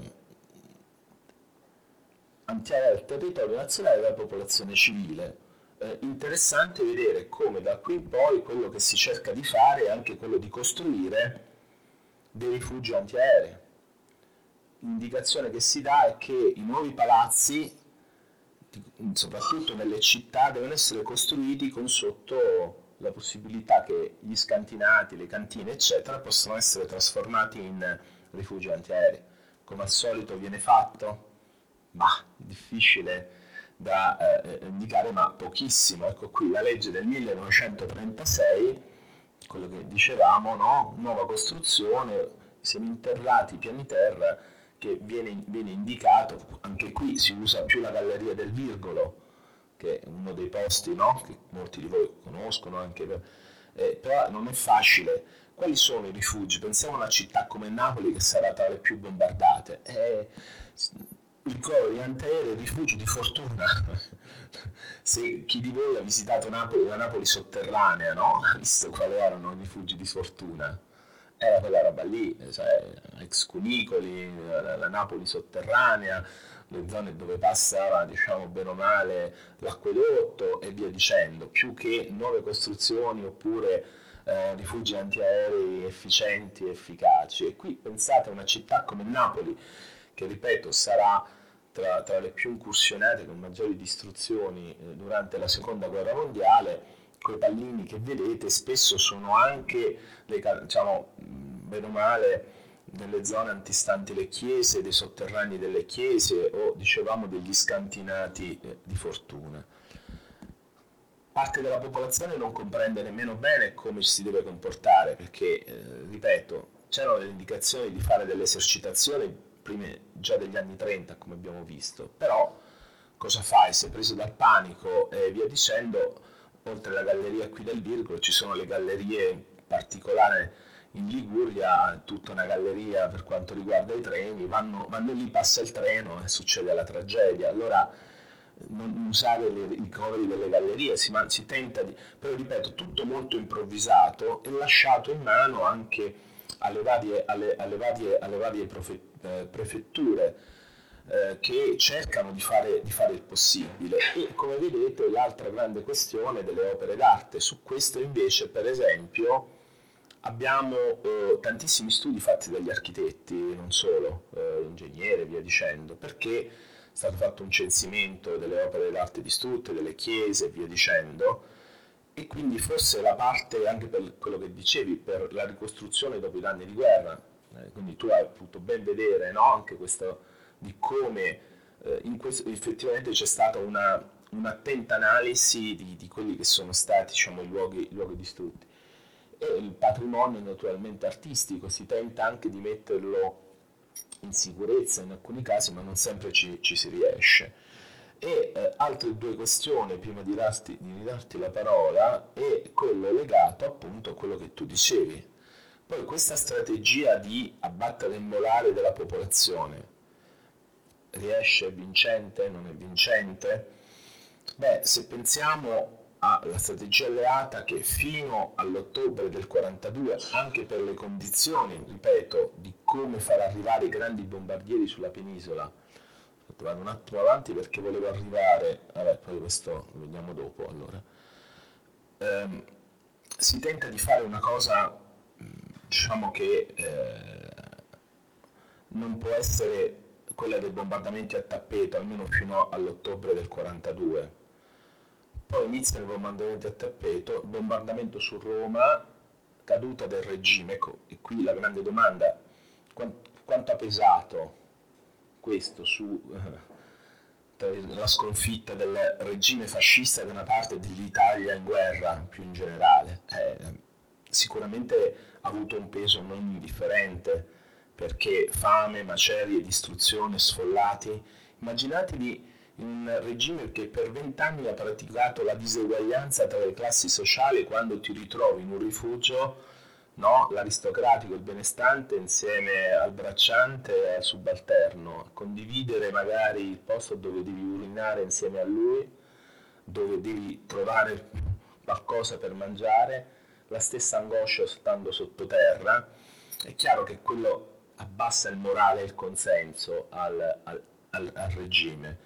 antiaerea del territorio nazionale della popolazione civile. Eh, interessante vedere come da qui in poi quello che si cerca di fare è anche quello di costruire dei rifugi antiaerei. L'indicazione che si dà è che i nuovi palazzi, soprattutto nelle città, devono essere costruiti con sotto la possibilità che gli scantinati, le cantine eccetera possano essere trasformati in rifugi antiaerei. Come al solito viene fatto? Ma difficile da eh, indicare, ma pochissimo. Ecco qui la legge del millenovecentotrentasei, quello che dicevamo, no? Nuova costruzione, seminterrati, piani terra, che viene, viene indicato. Anche qui si usa più la galleria del Virgolo, che è uno dei posti, no? Che molti di voi conoscono anche, per, eh, però non è facile. Quali sono i rifugi? Pensiamo a una città come Napoli, che sarà tra le più bombardate. Eh, ricoveri di antiaerei, rifugi di fortuna. Se chi di voi ha visitato Napoli, la Napoli sotterranea, no? Ha visto quali erano i rifugi di fortuna? Era quella roba lì, cioè ex cunicoli, la, la Napoli sotterranea, le zone dove passava, diciamo, bene o male l'acquedotto e via dicendo, più che nuove costruzioni oppure eh, rifugi antiaerei efficienti e efficaci. E qui pensate a una città come Napoli, che ripeto sarà tra, tra le più incursionate con maggiori distruzioni eh, durante la seconda guerra mondiale. Quei pallini che vedete spesso sono anche, le, diciamo, bene o male, nelle zone antistanti le chiese, dei sotterranei delle chiese o, dicevamo, degli scantinati eh, di fortuna. parte della popolazione non comprende nemmeno bene come ci si deve comportare, perché, eh, ripeto, c'erano le indicazioni di fare delle esercitazioni prima già degli anni trenta, come abbiamo visto, però cosa fai? Sei preso dal panico e via dicendo. Oltre alla galleria qui del Virgolo ci sono le gallerie, in particolare in Liguria, tutta una galleria per quanto riguarda i treni, vanno, vanno lì, passa il treno e succede la tragedia. Allora non usare le, i coveri delle gallerie, si, man, si tenta di... però ripeto, tutto molto improvvisato e lasciato in mano anche alle varie, alle, alle varie, alle varie profe, eh, prefetture eh, che cercano di fare, di fare il possibile. E come vedete l'altra grande questione delle opere d'arte, su questo invece per esempio abbiamo eh, tantissimi studi fatti dagli architetti, non solo, eh, ingegneri e via dicendo, perché è stato fatto un censimento delle opere d'arte distrutte, delle chiese e via dicendo, e quindi forse la parte, anche per quello che dicevi, per la ricostruzione dopo i danni di guerra, eh, quindi tu hai potuto ben vedere, no? Anche questo di come eh, in questo, effettivamente c'è stata una, un'attenta analisi di, di quelli che sono stati, diciamo, i luoghi, i luoghi distrutti. E il patrimonio naturalmente artistico si tenta anche di metterlo in sicurezza in alcuni casi, ma non sempre ci, ci si riesce. E eh, altre due questioni prima di darti, di darti la parola è quello legato appunto a quello che tu dicevi. Poi questa strategia di abbattere il molare della popolazione riesce, è vincente, non è vincente? Beh, se pensiamo alla strategia alleata che fino all'ottobre del quarantadue, anche per le condizioni, ripeto, di come far arrivare i grandi bombardieri sulla penisola, vado un attimo avanti perché volevo arrivare, vabbè, poi questo lo vediamo dopo, allora, ehm, si tenta di fare una cosa, diciamo che eh, non può essere quella dei bombardamenti a tappeto, almeno fino all'ottobre del quarantadue. Poi iniziano i bombardamenti a tappeto, bombardamento su Roma, caduta del regime. Ecco, e qui la grande domanda, quanto, quanto ha pesato questo su eh, la sconfitta del regime fascista da una parte e dell'Italia in guerra più in generale? Eh, sicuramente ha avuto un peso non indifferente, perché fame, macerie, distruzione, sfollati. Immaginatevi un regime che per vent'anni ha praticato la diseguaglianza tra le classi sociali, quando ti ritrovi in un rifugio, no? L'aristocratico, il benestante insieme al bracciante e al subalterno, a condividere magari il posto dove devi urinare insieme a lui, dove devi trovare qualcosa per mangiare, la stessa angoscia stando sottoterra. È chiaro che quello abbassa il morale e il consenso al, al, al, al regime.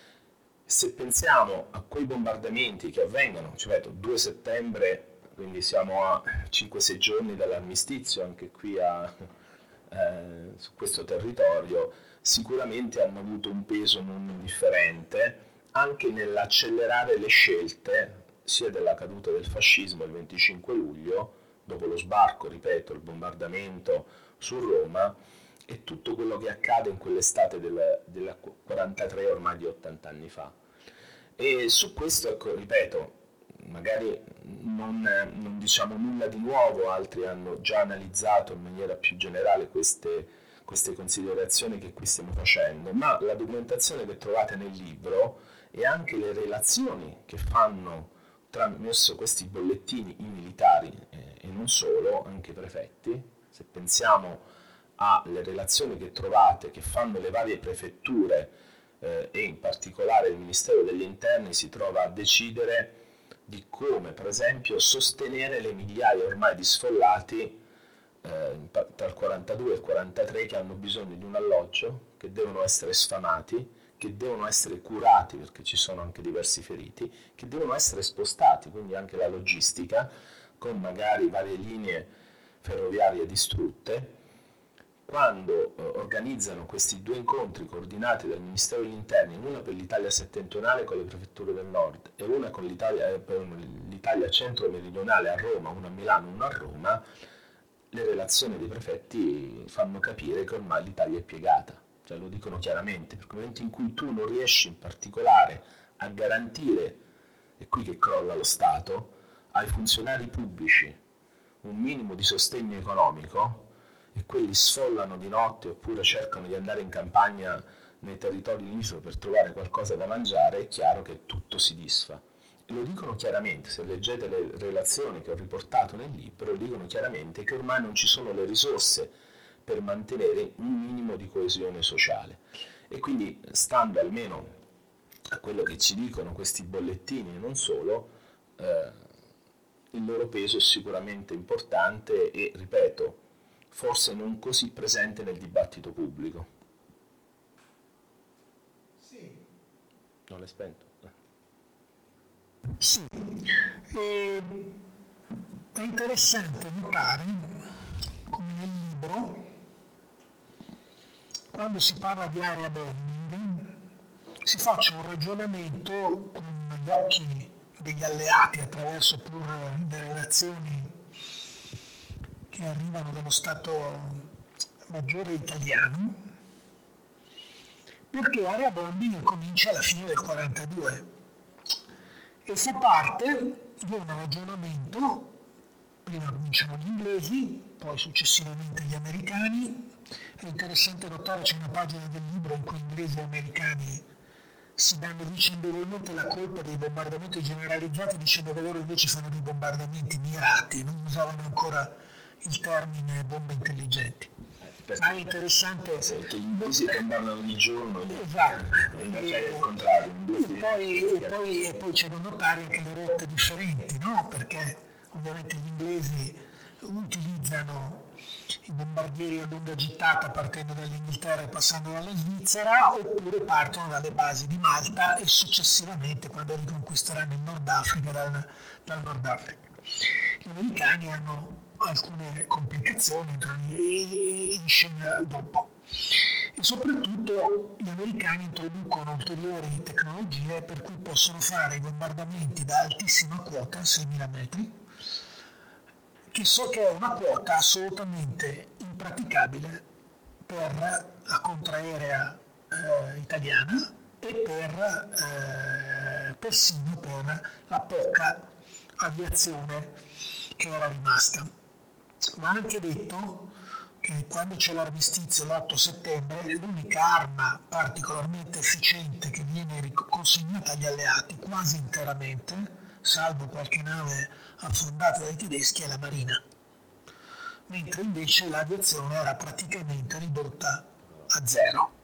Se pensiamo a quei bombardamenti che avvengono, ci vedo, due settembre, quindi siamo a cinque sei giorni dall'armistizio anche qui a, eh, su questo territorio, sicuramente hanno avuto un peso non indifferente anche nell'accelerare le scelte sia della caduta del fascismo il venticinque luglio, dopo lo sbarco, ripeto, il bombardamento su Roma, e tutto quello che accade in quell'estate del, del quarantatré, ormai di ottanta anni fa. E su questo, ecco, ripeto, magari non, non diciamo nulla di nuovo, altri hanno già analizzato in maniera più generale queste, queste considerazioni che qui stiamo facendo, ma la documentazione che trovate nel libro e anche le relazioni che fanno attraverso questi bollettini i militari eh, e non solo, anche i prefetti, se pensiamo alle relazioni che trovate che fanno le varie prefetture eh, e in particolare il Ministero degli Interni, si trova a decidere di come, per esempio, sostenere le migliaia ormai di sfollati eh, tra il quarantadue e il quarantatré che hanno bisogno di un alloggio, che devono essere sfamati, che devono essere curati perché ci sono anche diversi feriti, che devono essere spostati, quindi anche la logistica, con magari varie linee ferroviarie distrutte. Quando eh, organizzano questi due incontri coordinati dal Ministero degli Interni, una per l'Italia settentrionale con le prefetture del nord e una con l'Italia, eh, per l'Italia centro-meridionale a Roma, una a Milano e una a Roma, le relazioni dei prefetti fanno capire che ormai l'Italia è piegata, cioè lo dicono chiaramente, perché nel momento in cui tu non riesci in particolare a garantire è qui che crolla lo Stato, ai funzionari pubblici un minimo di sostegno economico e quelli sfollano di notte oppure cercano di andare in campagna nei territori limitrofi per trovare qualcosa da mangiare, è chiaro che tutto si disfa. E lo dicono chiaramente, se leggete le relazioni che ho riportato nel libro, lo dicono chiaramente che ormai non ci sono le risorse per mantenere un minimo di coesione sociale. E quindi, stando almeno a quello che ci dicono questi bollettini e non solo, eh, il loro peso è sicuramente importante e, ripeto, forse non così presente nel dibattito pubblico. Sì. Non l'hai spento? Sì, eh, è interessante notare come nel libro, quando si parla di area bombing, si faccia un ragionamento con gli occhi degli alleati attraverso pur delle relazioni che arrivano dallo Stato Maggiore italiano, perché area bombing comincia alla fine del quarantadue e fa parte di un ragionamento. Prima cominciano gli inglesi, poi successivamente gli americani. È interessante notare, c'è una pagina del libro in cui inglesi e americani si danno vicendevolmente la colpa dei bombardamenti generalizzati, dicendo che loro invece fanno dei bombardamenti mirati, non usavano ancora il termine bombe intelligenti. Ma è interessante. Perché gli inglesi bombardano di giorno, esatto. E invece è il contrario. E poi, e, poi, e poi c'è da notare anche le rotte differenti, no? Perché ovviamente gli inglesi utilizzano i bombardieri a lunga gittata partendo dall'Inghilterra e passando dalla Svizzera, oppure partono dalle basi di Malta e successivamente, quando riconquisteranno il Nord Africa, dal, dal Nord Africa. Gli americani hanno alcune complicazioni, entrano in scena dopo. E soprattutto gli americani introducono ulteriori tecnologie per cui possono fare i bombardamenti da altissima quota, seimila metri, che so che è una quota assolutamente impraticabile per la contraerea eh, italiana e per eh, persino per la poca aviazione che era rimasta. Ma ha anche detto che quando c'è l'armistizio l'otto settembre, l'unica arma particolarmente efficiente che viene consegnata agli alleati quasi interamente, salvo qualche nave affondata dai tedeschi, è la marina, mentre invece l'aviazione era praticamente ridotta a zero.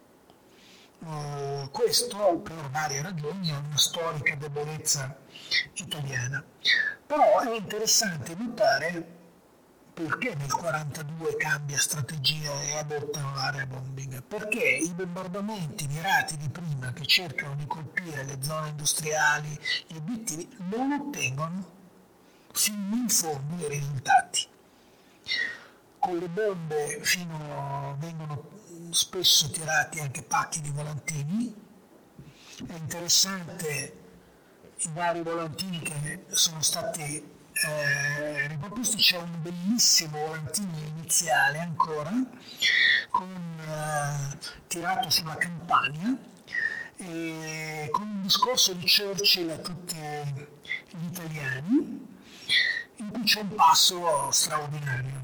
Uh, questo per varie ragioni è una storica debolezza italiana. Però è interessante notare perché nel quarantadue cambia strategia e adottano l'area bombing. Perché i bombardamenti mirati di prima, che cercano di colpire le zone industriali, gli obiettivi, non ottengono fino in fondo i risultati. Con le bombe fino, vengono spesso tirati anche pacchi di volantini. È interessante i vari volantini che sono stati eh, riproposti. C'è un bellissimo volantino iniziale ancora con, eh, tirato sulla Campania e con un discorso di Churchill a tutti gli italiani, in cui c'è un passo straordinario.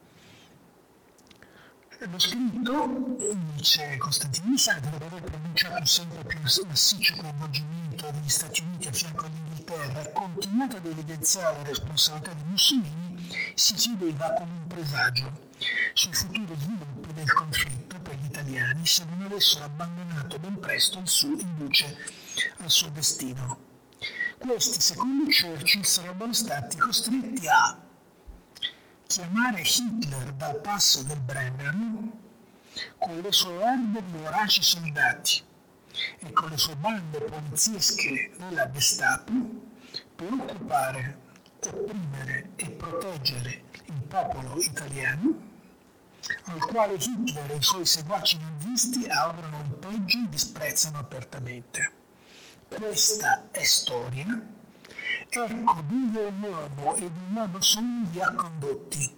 Lo scritto, dice Costantino Missari, dopo aver pronunciato un sempre più massiccio coinvolgimento degli Stati Uniti a fianco dell'Inghilterra e continuato ad evidenziare le responsabilità di Mussolini, si chiudeva con un presagio sui futuri sviluppi del conflitto per gli italiani se non avessero abbandonato ben presto il suo induce al suo destino. Questi, secondo Churchill, sarebbero stati costretti a chiamare Hitler dal passo del Brenner con le sue orde di voraci soldati e con le sue bande poliziesche della Gestapo per occupare, opprimere e proteggere il popolo italiano, al quale Hitler e i suoi seguaci nazisti augurano il peggio e disprezzano apertamente. Questa è storia. Ecco dove un uomo ed un uomo solo li ha condotti.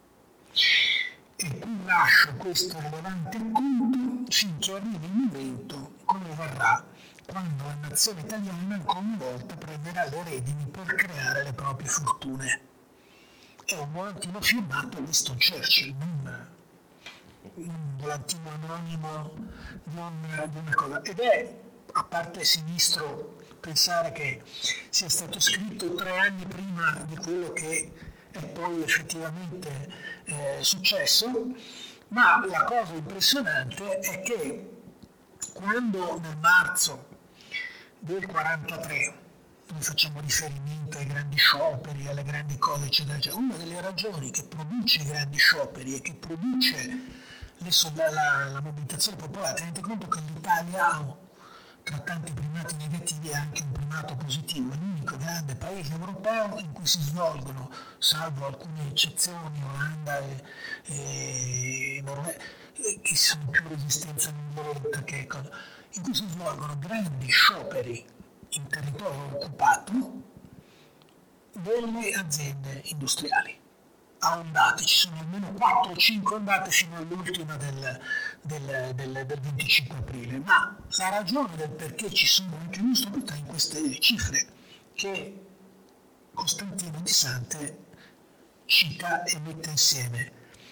E qui lascio questo rilevante appunto finché arrivi il momento come verrà quando la nazione italiana ancora una volta prenderà le redini per creare le proprie fortune. È un volantino firmato Winston Churchill, non un volantino anonimo di una, di una cosa. Ed è, a parte sinistro, pensare che sia stato scritto tre anni prima di quello che è poi effettivamente eh, successo, ma la cosa impressionante è che quando nel marzo del quarantatré noi facciamo riferimento ai grandi scioperi, alle grandi cose, eccetera, eccetera, una delle ragioni che produce i grandi scioperi e che produce le, la, la mobilitazione popolare, tenete conto che l'Italia ha, tra tanti primati negativi, anche un primato positivo, è l'unico grande paese europeo in cui si svolgono, salvo alcune eccezioni, Olanda e, e Norvegia, che sono più resistenza violenta che cosa, in cui si svolgono grandi scioperi in territorio occupato delle aziende industriali. A ondate, ci sono almeno quattro o cinque ondate fino all'ultima del, del, del, del venticinque aprile, ma la ragione del perché ci sono anche mostre sta in queste cifre che Costantino di Sante cita e mette insieme.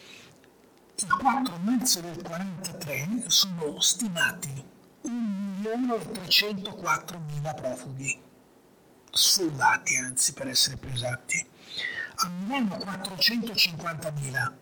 Il quattro marzo del quarantatré sono stimati un milione e trecentoquattromila profughi, sfollati anzi per essere più esatti. A Milano quattrocentocinquantamila,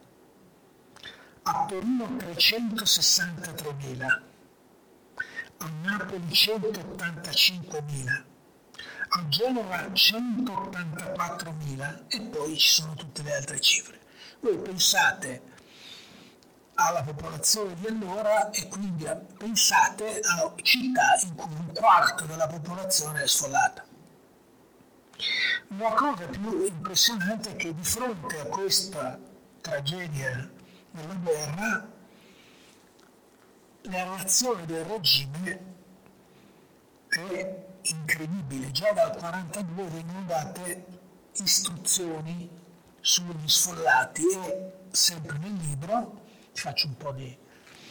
a Torino trecentosessantatremila, a Napoli centottantacinquemila, a Genova centottantaquattromila e poi ci sono tutte le altre cifre. Voi pensate alla popolazione di allora e quindi pensate a città in cui un quarto della popolazione è sfollata. La cosa più impressionante è che di fronte a questa tragedia della guerra la reazione del regime è incredibile. Già dal quarantadue vengono date istruzioni sugli sfollati e sempre nel libro faccio un po' di,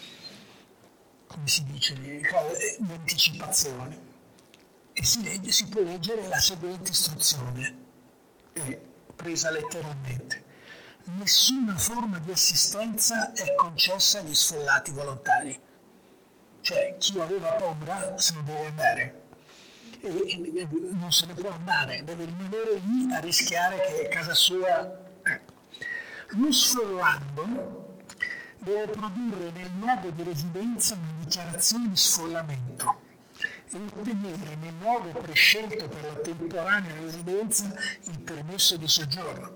come si dice, di, di anticipazione. E si, legge, si può leggere la seguente istruzione, è presa letteralmente. Nessuna forma di assistenza è concessa agli sfollati volontari. Cioè, chi aveva paura se ne deve andare. E, e non se ne può andare, deve rimanere lì a rischiare che casa sua... Ecco. Lo sfollando deve produrre nel luogo di residenza una dichiarazione di sfollamento e ottenere nel luogo prescelto per la temporanea residenza il permesso di soggiorno.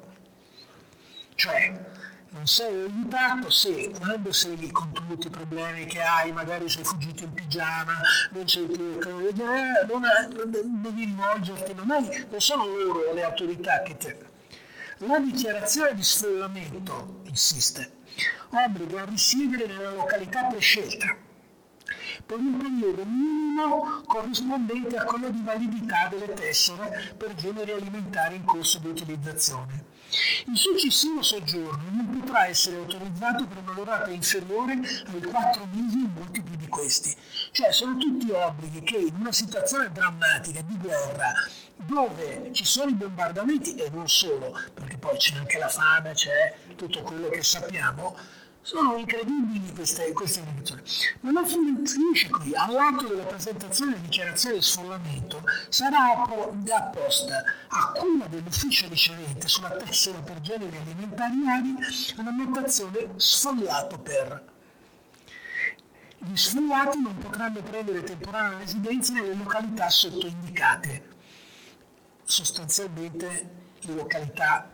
Cioè, non sei aiutato se quando sei con tutti i problemi che hai, magari sei fuggito in pigiama, non c'è più, non, non devi rivolgerti, non, hai, non sono loro le autorità che te. La dichiarazione di sfollamento, insiste, obbliga a risiedere nella località prescelta per un periodo minimo corrispondente a quello di validità delle tessere per generi alimentari in corso di utilizzazione. Il successivo soggiorno non potrà essere autorizzato per una durata inferiore ai quattro mesi e molti più di questi. Cioè sono tutti obblighi che in una situazione drammatica di guerra dove ci sono i bombardamenti e non solo, perché poi c'è anche la fame, c'è tutto quello che sappiamo, sono incredibili queste, queste indicazioni. Ma non finisce qui. All'atto della presentazione di dichiarazione di sfollamento sarà apposta a cura dell'ufficio ricevente sulla tessera per generi alimentari vari una notazione sfollato per. Gli sfollati non potranno prendere temporanea residenza nelle località sottoindicate, sostanzialmente le località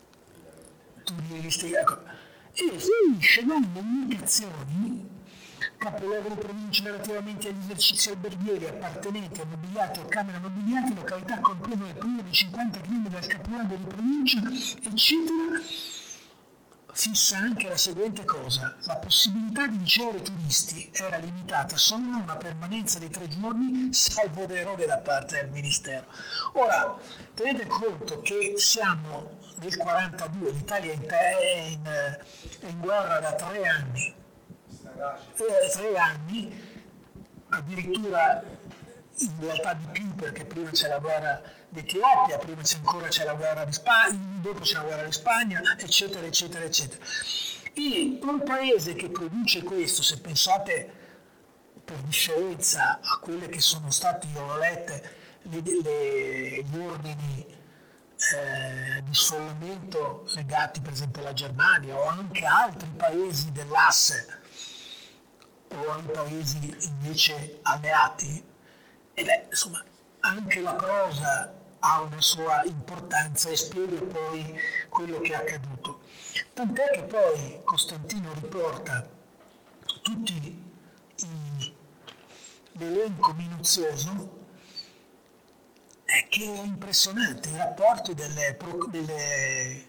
turistiche. E finisce dando indicazioni, capoluogo di provincia relativamente agli esercizi alberghieri appartenenti a mobiliati o camere mobiliate, località comprese prima di cinquanta chilometri dal capoluogo di provincia, eccetera. Fissa anche la seguente cosa: la possibilità di ricevere turisti era limitata solo a una permanenza di tre giorni, salvo deroghe da parte del Ministero. Ora, tenete conto che siamo nel quarantadue, l'Italia è in, è in guerra da tre anni, eh, tre anni, addirittura in realtà di più, perché prima c'è la guerra d'Etiopia, prima c'è ancora c'è la guerra di Spagna, dopo c'è la guerra di Spagna, eccetera, eccetera, eccetera. E un paese che produce questo, se pensate per differenza a quelle che sono stati, io ho lette, le, le, gli ordini eh, di sfollamento legati per esempio alla Germania o anche altri paesi dell'asse o anche paesi invece alleati, e beh, insomma, anche la prosa ha una sua importanza e spiega poi quello che è accaduto. Tant'è che poi Costantino riporta tutti i, l'elenco minuzioso è che è impressionante, i rapporti delle, delle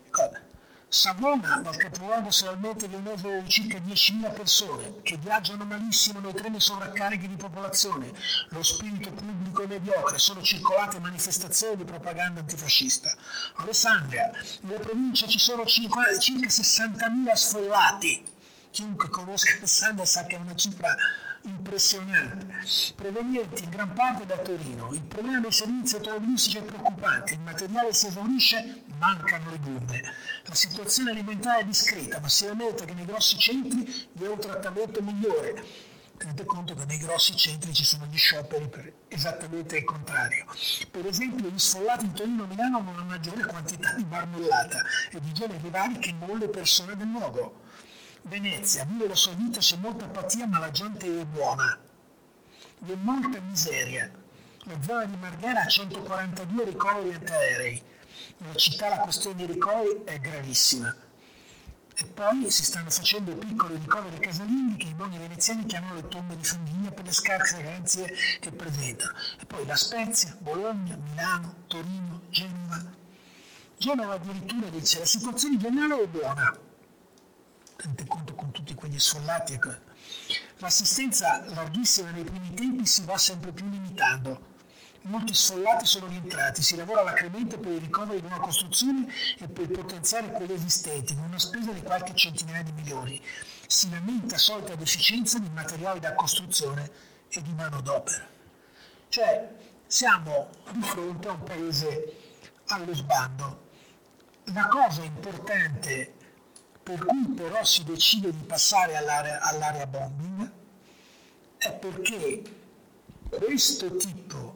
Savona, dal capoluogo solamente viennese di circa diecimila persone che viaggiano malissimo nei treni sovraccarichi di popolazione, lo spirito pubblico è mediocre, sono circolate manifestazioni di propaganda antifascista. Alessandria, nella provincia ci sono circa sessantamila sfollati, chiunque conosca Alessandria sa che è una cifra impressionante, provenienti in gran parte da Torino. Il problema dei servizi automobilistici è preoccupante, il materiale si esaurisce, mancano le gomme. La situazione alimentare è discreta, ma si lamenta che nei grossi centri vi è un trattamento migliore. Tenete conto che nei grossi centri ci sono gli scioperi per esattamente il contrario. Per esempio gli sfollati in Torino e Milano hanno una maggiore quantità di marmellata e di generi vari che non le persone del luogo. Venezia vive la sua vita, c'è molta apatia ma la gente è buona, vi è molta miseria. La zona di Marghera ha centoquarantadue ricoveri antiaerei, nella città la questione dei ricoveri è gravissima e poi si stanno facendo piccoli ricoveri casalinghi che i buoni veneziani chiamano le tombe di famiglia per le scarse garanzie che presentano. E poi La Spezia, Bologna, Milano, Torino, Genova. Genova addirittura dice la situazione generale è buona. Tenete conto con tutti quegli sfollati. L'assistenza larghissima nei primi tempi si va sempre più limitando. Molti sfollati sono rientrati, si lavora alacremente per il ricovero di nuove costruzioni e per potenziare quelle esistenti, con una spesa di qualche centinaia di milioni. Si lamenta solita deficienza di materiali da costruzione e di manodopera. Cioè, siamo di fronte a un paese allo sbando. La cosa importante per cui però si decide di passare all'area, all'area bombing è perché questo tipo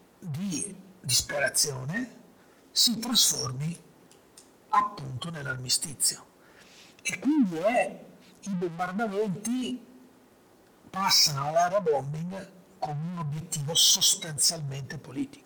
di disperazione si trasformi appunto nell'armistizio e quindi è, i bombardamenti passano all'area bombing con un obiettivo sostanzialmente politico.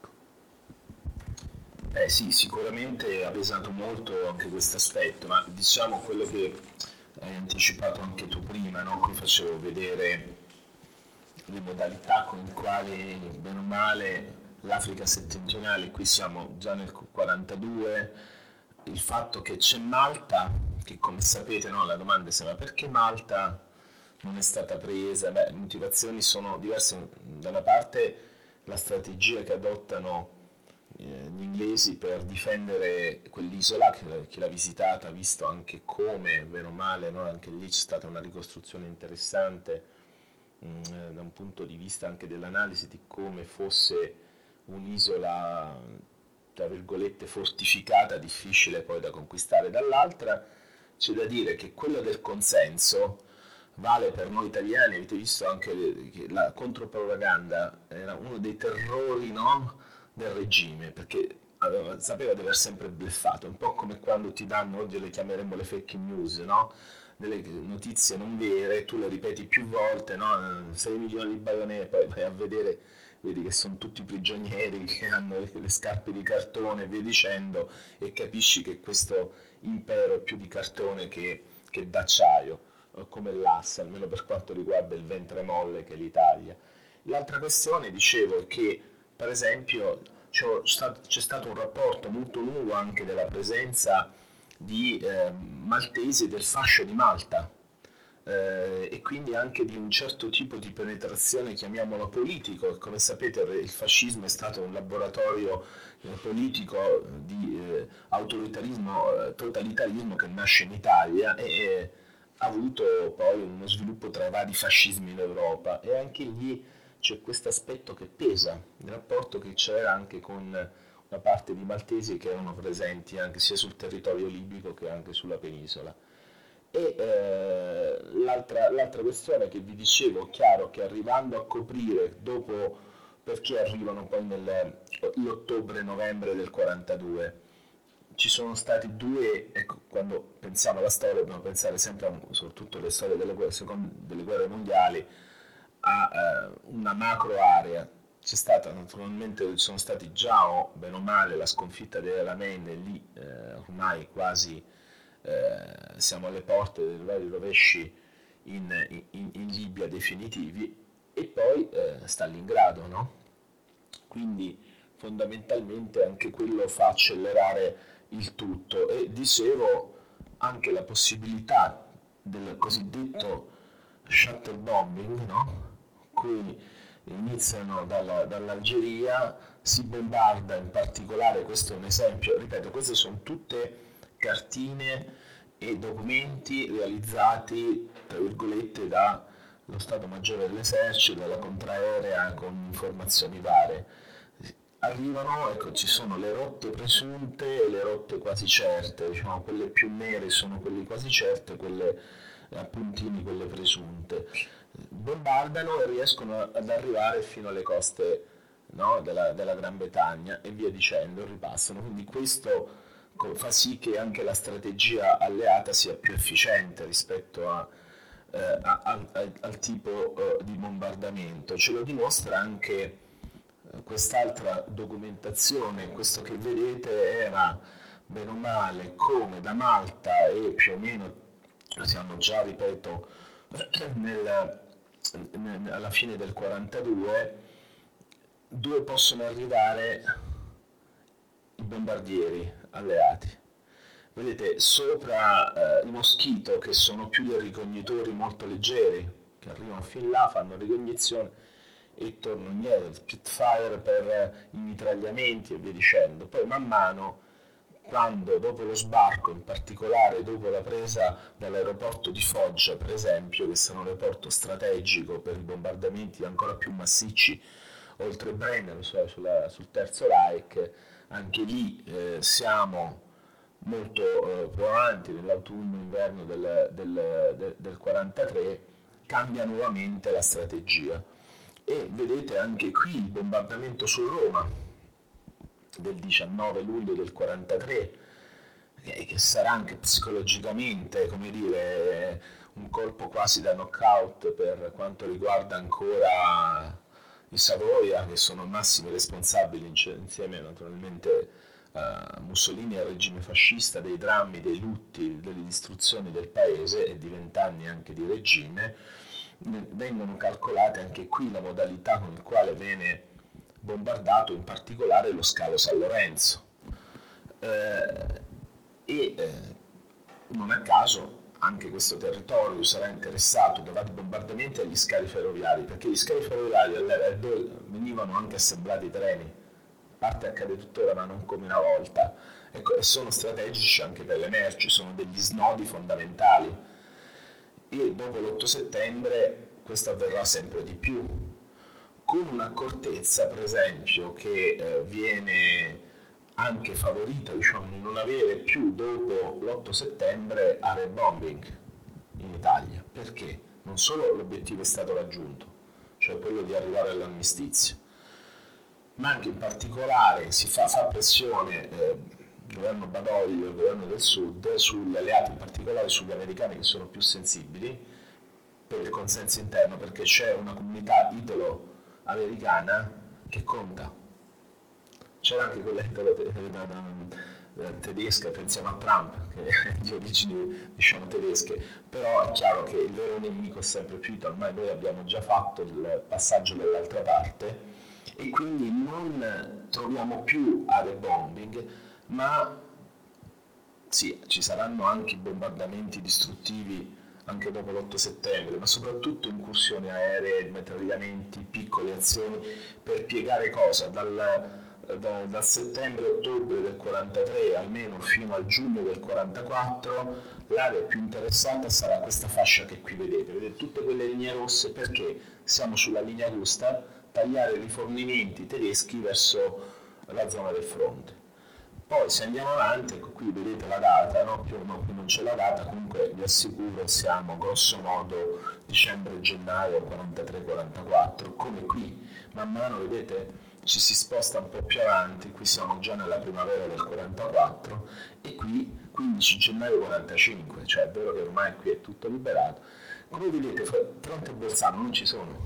Eh sì, sicuramente ha pesato molto anche questo aspetto, ma diciamo quello che hai anticipato anche tu prima, no? Qui facevo vedere le modalità con le quali, bene o male, l'Africa settentrionale, qui siamo già nel quarantadue, il fatto che c'è Malta, che come sapete, no, la domanda è ma perché Malta non è stata presa? Beh, le motivazioni sono diverse. Da una parte la strategia che adottano gli inglesi per difendere quell'isola, che chi l'ha visitata ha visto anche come, bene o male, no? Anche lì c'è stata una ricostruzione interessante mh, da un punto di vista anche dell'analisi di come fosse un'isola, tra virgolette, fortificata, difficile poi da conquistare. Dall'altra c'è da dire che quello del consenso vale per noi italiani. Avete visto anche che la contropropaganda era uno dei terrori, no? Del regime, perché aveva, sapeva di aver sempre bleffato, un po' come quando ti danno, oggi le chiameremo le fake news, no? Delle notizie non vere, tu le ripeti più volte, no? sei milioni di baionette, poi vai a vedere, vedi che sono tutti prigionieri che hanno le scarpe di cartone e via dicendo, e capisci che questo impero è più di cartone che, che d'acciaio, come l'asse, almeno per quanto riguarda il ventre molle che è l'Italia. L'altra questione, dicevo, è che per esempio c'è stato un rapporto molto lungo anche della presenza di eh, maltesi del fascio di Malta eh, e quindi anche di un certo tipo di penetrazione, chiamiamolo politico. Come sapete il fascismo è stato un laboratorio eh, politico di eh, autoritarismo, eh, totalitarismo che nasce in Italia e eh, ha avuto poi uno sviluppo tra i vari fascismi in Europa, e anche lì c'è questo aspetto che pesa, il rapporto che c'era anche con una parte di maltesi che erano presenti anche sia sul territorio libico che anche sulla penisola. E eh, l'altra, l'altra questione che vi dicevo, chiaro che arrivando a coprire dopo, perché arrivano poi nell'ottobre-novembre del quarantadue, ci sono stati due, ecco, quando pensiamo alla storia dobbiamo pensare sempre, a, soprattutto alle storie delle guerre, secondo, delle guerre mondiali, a eh, una macro area. C'è stata naturalmente, ci sono stati già o bene o male la sconfitta delle Alamein, e lì eh, ormai quasi eh, siamo alle porte dei vari rovesci in, in, in Libia definitivi, e poi eh, Stalingrado, no? Quindi fondamentalmente anche quello fa accelerare il tutto, e dicevo anche la possibilità del cosiddetto shuttle bombing, no? Cui iniziano dalla, dall'Algeria, si bombarda in particolare, questo è un esempio, ripeto, queste sono tutte cartine e documenti realizzati tra virgolette dallo Stato Maggiore dell'Esercito, dalla contraerea, con informazioni varie. Arrivano, ecco, ci sono le rotte presunte e le rotte quasi certe, diciamo quelle più nere sono quelle quasi certe, quelle a puntini quelle presunte. Bombardano e riescono ad arrivare fino alle coste, no, della, della Gran Bretagna e via dicendo, ripassano. Quindi questo fa sì che anche la strategia alleata sia più efficiente rispetto a, eh, a, a, a, al tipo eh, di bombardamento. Ce lo dimostra anche quest'altra documentazione. Questo che vedete era bene o male come da Malta, e più o meno siamo già, ripeto, nel, nel, alla fine del quarantadue, dove possono arrivare i bombardieri alleati. Vedete sopra eh, i Moschito, che sono più dei ricognitori molto leggeri, che arrivano fin là, fanno ricognizione e tornano indietro, Spitfire per i mitragliamenti e via dicendo. Poi man mano, quando dopo lo sbarco, in particolare dopo la presa dall'aeroporto di Foggia, per esempio, che sarà un aeroporto strategico per i bombardamenti ancora più massicci oltre Brenner, cioè sulla, sul Terzo Reich, anche lì eh, siamo molto eh, più avanti, nell'autunno-inverno del, del, del, del quarantatré, cambia nuovamente la strategia. E vedete anche qui il bombardamento su Roma del diciannove luglio del quarantatré, eh, che sarà anche psicologicamente, come dire, un colpo quasi da knockout per quanto riguarda ancora i Savoia, che sono massimi responsabili insieme naturalmente a Mussolini e al regime fascista dei drammi, dei lutti, delle distruzioni del paese e di vent'anni anche di regime. Vengono calcolate anche qui la modalità con la quale viene bombardato, in particolare lo scalo San Lorenzo, eh, e eh, non a caso anche questo territorio sarà interessato da vari bombardamenti agli scali ferroviari, perché gli scali ferroviari venivano anche assemblati i treni, in parte accade tuttora ma non come una volta, ecco, e sono strategici anche per le merci, sono degli snodi fondamentali. E dopo l'otto settembre questo avverrà sempre di più, con un'accortezza per esempio che eh, viene anche favorita, diciamo, di non avere più dopo l'otto settembre area bombing in Italia, perché non solo l'obiettivo è stato raggiunto, cioè quello di arrivare all'armistizio, ma anche in particolare si fa, fa pressione eh, il governo Badoglio, il governo del Sud, sugli alleati, in particolare sugli americani, che sono più sensibili per il consenso interno, perché c'è una comunità italo-americana che conta. C'era anche quella tedesca, pensiamo a Trump, che è di origini, diciamo, tedesche, però è chiaro che il vero nemico è sempre più italo, ormai noi abbiamo già fatto il passaggio dall'altra parte e quindi non troviamo più area bombing, ma sì, ci saranno anche bombardamenti distruttivi anche dopo l'otto settembre, ma soprattutto incursioni aeree, mitragliamenti, piccole azioni per piegare cosa? Dal, da, da settembre-ottobre del quarantatré almeno fino al giugno del quarantaquattro, l'area più interessata sarà questa fascia che qui vedete. Vedete tutte quelle linee rosse perché siamo sulla linea giusta, tagliare i rifornimenti tedeschi verso la zona del fronte. Poi se andiamo avanti, ecco qui vedete la data, no? Più o meno qui non c'è la data, comunque vi assicuro siamo grosso modo dicembre-gennaio quarantatré quarantaquattro, come qui man mano vedete ci si sposta un po' più avanti, qui siamo già nella primavera del quarantaquattro e qui quindici gennaio quarantacinque, cioè è vero che ormai qui è tutto liberato. Come vedete Tronto e Bolzano non ci sono,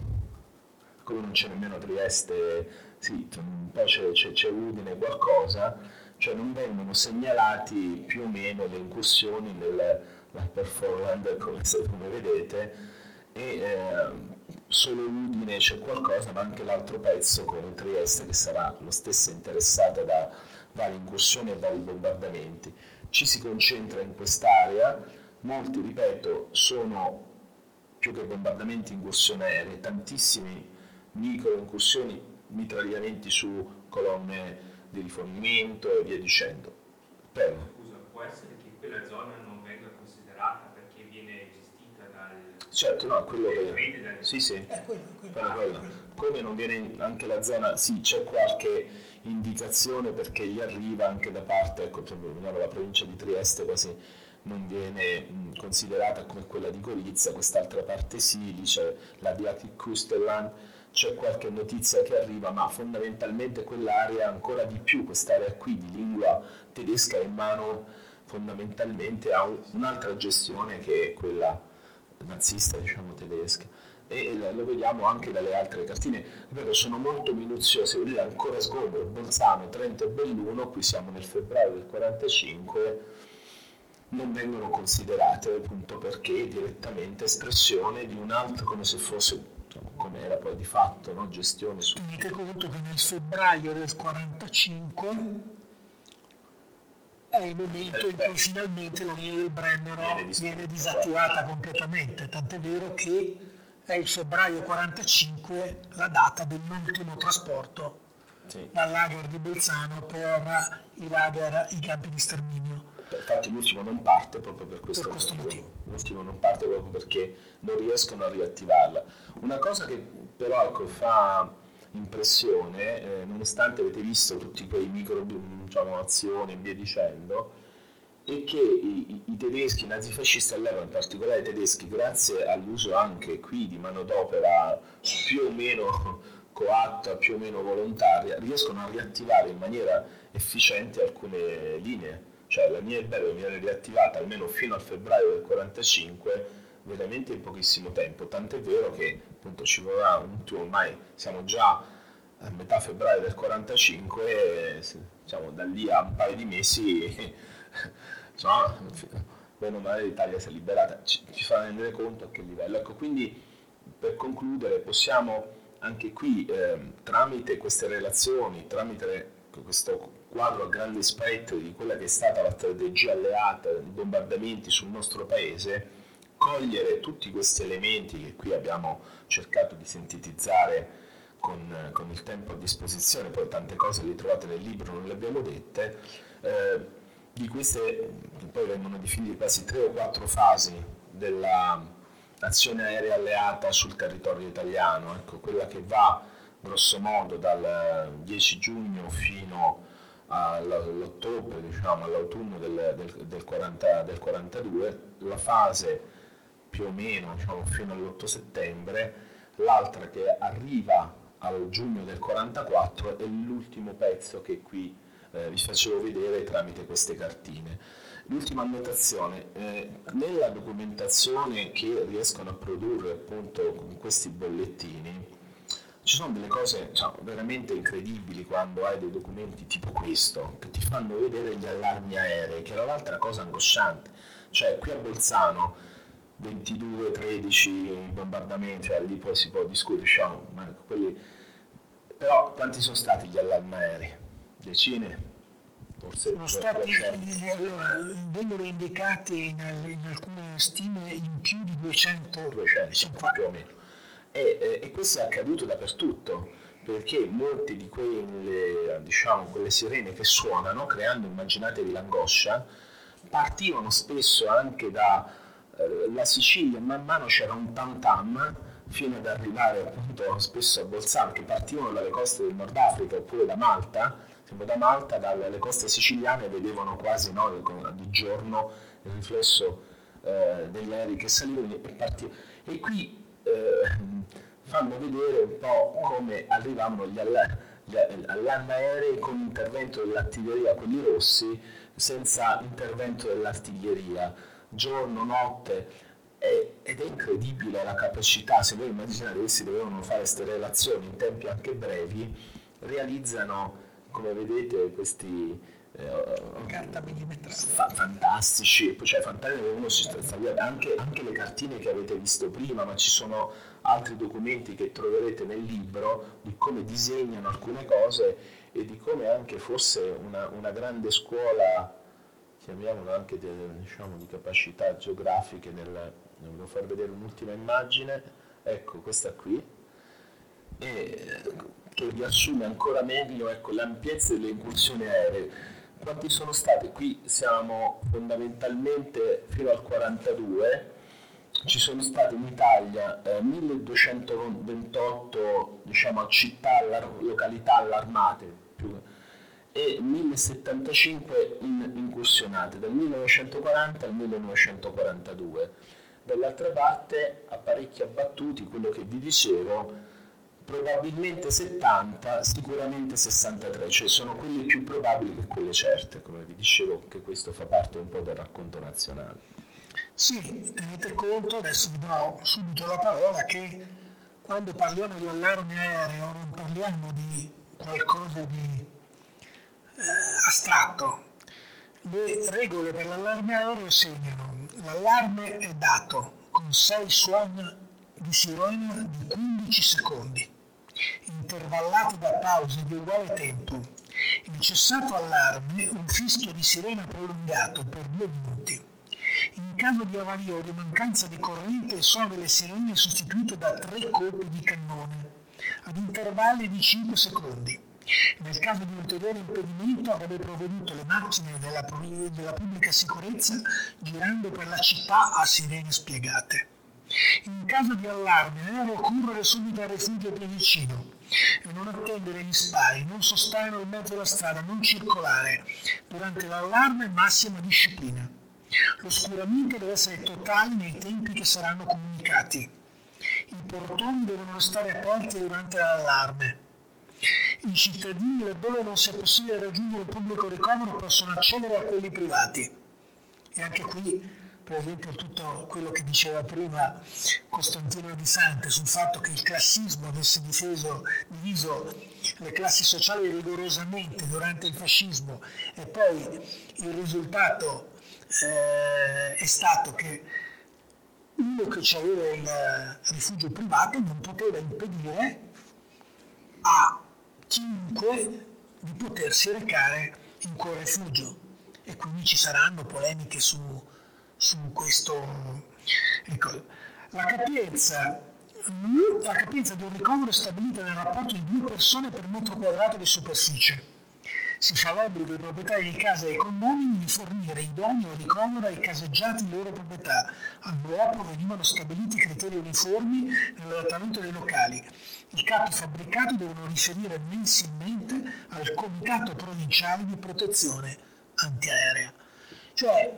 come non c'è nemmeno Trieste, sì, un po' c'è, c'è, c'è Udine qualcosa, cioè non vengono segnalati più o meno le incursioni nel performance come, come vedete, e eh, solo Udine c'è qualcosa, ma anche l'altro pezzo come Trieste che sarà lo stesso interessata da varie incursioni e vari bombardamenti. Ci si concentra in quest'area, molti ripeto sono più che bombardamenti incursioni aeree, tantissimi micro incursioni, mitragliamenti su colonne di rifornimento e via dicendo. Prego. Scusa, può essere che quella zona non venga considerata perché viene gestita dal... Certo, no, quello che... Dal... Sì, sì, Eh, quello, quello. quello, quello. Come non viene anche la zona, sì, c'è qualche indicazione perché gli arriva anche da parte, ecco, la provincia di Trieste quasi non viene mh, considerata come quella di Gorizia, quest'altra parte sì, lì c'è l'Adriatic Kusterland, c'è qualche notizia che arriva, ma fondamentalmente quell'area ancora di più, quest'area qui di lingua tedesca è in mano fondamentalmente a un, un'altra gestione che è quella nazista, diciamo tedesca, e lo vediamo anche dalle altre cartine, ripeto, sono molto minuziose, vedete ancora sgombero, Bolzano, Trento e Belluno, qui siamo nel febbraio del quarantacinque, non vengono considerate appunto perché è direttamente espressione di un altro, come se fosse, come era poi di fatto, no? Gestione su... Tenete conto che nel febbraio del quarantacinque è il momento in cui finalmente la linea del Brennero viene disattivata completamente, tant'è vero che è il febbraio quarantacinque la data dell'ultimo trasporto sì. dal lager di Bolzano per i lager, i campi di sterminio. Infatti l'ultimo non parte proprio per questo, per questo motivo. motivo. L'ultimo non parte proprio perché non riescono a riattivarla. Una cosa che però ecco, fa impressione, eh, nonostante avete visto tutti quei micro diciamo, azioni e via dicendo, è che i, i, i tedeschi, i nazifascisti all'epoca, in particolare i tedeschi, grazie all'uso anche qui di manodopera più o meno coatta, più o meno volontaria, riescono a riattivare in maniera efficiente alcune linee. Cioè la linea Ibero viene riattivata almeno fino al febbraio del quarantacinque veramente in pochissimo tempo, tant'è vero che appunto ci vorrà un tour, ormai siamo già a metà febbraio del quarantacinque, diciamo da lì a un paio di mesi insomma, bene o male l'Italia si è liberata, ci, ci fa rendere conto a che livello. Ecco, quindi per concludere possiamo anche qui eh, tramite queste relazioni, tramite questo quadro a grande spettro di quella che è stata la strategia alleata di bombardamenti sul nostro paese, cogliere tutti questi elementi che qui abbiamo cercato di sintetizzare con, con il tempo a disposizione, poi tante cose le trovate nel libro, non le abbiamo dette, eh, di queste che poi vengono definite quasi tre o quattro fasi dell'azione aerea alleata sul territorio italiano, ecco, quella che va grosso modo dal dieci giugno fino all'ottobre, diciamo all'autunno del, del, del, quaranta, del quarantadue, la fase più o meno diciamo, fino all'otto settembre, l'altra che arriva al giugno del quarantaquattro è l'ultimo pezzo che qui eh, vi facevo vedere tramite queste cartine. L'ultima annotazione, eh, nella documentazione che riescono a produrre appunto con questi bollettini, ci sono delle cose diciamo, veramente incredibili quando hai dei documenti tipo questo, che ti fanno vedere gli allarmi aerei, che era l'altra cosa angosciante. Cioè, qui a Bolzano, ventidue tredici bombardamenti, cioè lì poi si può discutere, diciamo, ma quelli... però quanti sono stati gli allarmi aerei? Decine? Forse sono stati, vengono indicati in, in alcune stime in più di duecento, duecento più o meno. E, e, e questo è accaduto dappertutto, perché molti di quelle, diciamo, quelle sirene che suonano, creando, immaginatevi l'angoscia, partivano spesso anche da eh, la Sicilia, man mano c'era un tam tam, fino ad arrivare appunto spesso a Bolzano, che partivano dalle coste del Nord Africa oppure da Malta. Siamo da Malta, dalle coste siciliane vedevano quasi, no, di giorno il riflesso eh, degli aerei che salivano e partivano. E qui eh, fanno vedere un po' come arrivavano gli, alla- gli allarmi aerei con intervento dell'artiglieria, quelli rossi, senza intervento dell'artiglieria, giorno, notte. Ed è incredibile la capacità. Se voi immaginate che si dovevano fare queste relazioni in tempi anche brevi, realizzano, come vedete, questi eh, carta millimetrata fa- fantastici, cioè fantastici, uno si sta, anche, anche le cartine che avete visto prima, ma ci sono altri documenti che troverete nel libro di come disegnano alcune cose e di come anche fosse una, una grande scuola, chiamiamola anche de, diciamo, di capacità geografiche. Nel, devo far vedere un'ultima immagine, ecco questa qui, e, che riassume ancora meglio, ecco, l'ampiezza delle incursioni aeree. Quanti sono state? Qui siamo fondamentalmente fino al quarantadue, ci sono state in Italia eh, milleduecentoventotto, diciamo, città, allar- località allarmate, più, e mille settantacinque in- incursionate, dal millenovecentoquaranta al millenovecentoquarantadue. Dall'altra parte, apparecchi abbattuti, quello che vi dicevo, probabilmente settanta, sicuramente sessantatré, cioè sono quelle più probabili che quelle certe, come vi dicevo, che questo fa parte un po' del racconto nazionale. Sì, tenete conto, adesso vi do subito la parola, che quando parliamo di allarme aereo non parliamo di qualcosa di eh, astratto. Le regole per l'allarme aereo segnano: l'allarme è dato con sei suoni di sirena di quindici secondi, intervallati da pause di uguale tempo. Il cessato allarme, un fischio di sirena prolungato per due minuti. In caso di avaria o di mancanza di corrente, il suono delle sirene è sostituito da tre colpi di cannone, ad intervalli di cinque secondi. Nel caso di ulteriore impedimento avrebbe provveduto le macchine della, della pubblica sicurezza girando per la città a sirene spiegate. In caso di allarme aereo, correre subito al rifugio più vicino e non attendere gli spari, non sostare nel mezzo della strada, non circolare. Durante l'allarme massima disciplina. L'oscuramento deve essere totale nei tempi che saranno comunicati. I portoni devono restare aperti durante l'allarme. I cittadini, laddove non sia possibile raggiungere il pubblico ricovero, possono accedere a quelli privati. E anche qui, per esempio, tutto quello che diceva prima Costantino Di Sante sul fatto che il classismo avesse difeso, diviso le classi sociali rigorosamente durante il fascismo, e poi il risultato eh, è stato che uno che aveva il rifugio privato non poteva impedire a chiunque di potersi recare in quel rifugio, e quindi ci saranno polemiche su, su questo. Ecco, la capienza, la capienza di un ricovero è stabilita nel rapporto di due persone per metro quadrato di superficie. Si fa l'obbligo ai proprietari di casa e ai condomini di fornire idoneo ricovero ai caseggiati in loro proprietà. All'uopo venivano stabiliti criteri uniformi nell'adattamento dei locali. I capi fabbricati devono riferire mensilmente al Comitato Provinciale di Protezione Antiaerea. Cioè,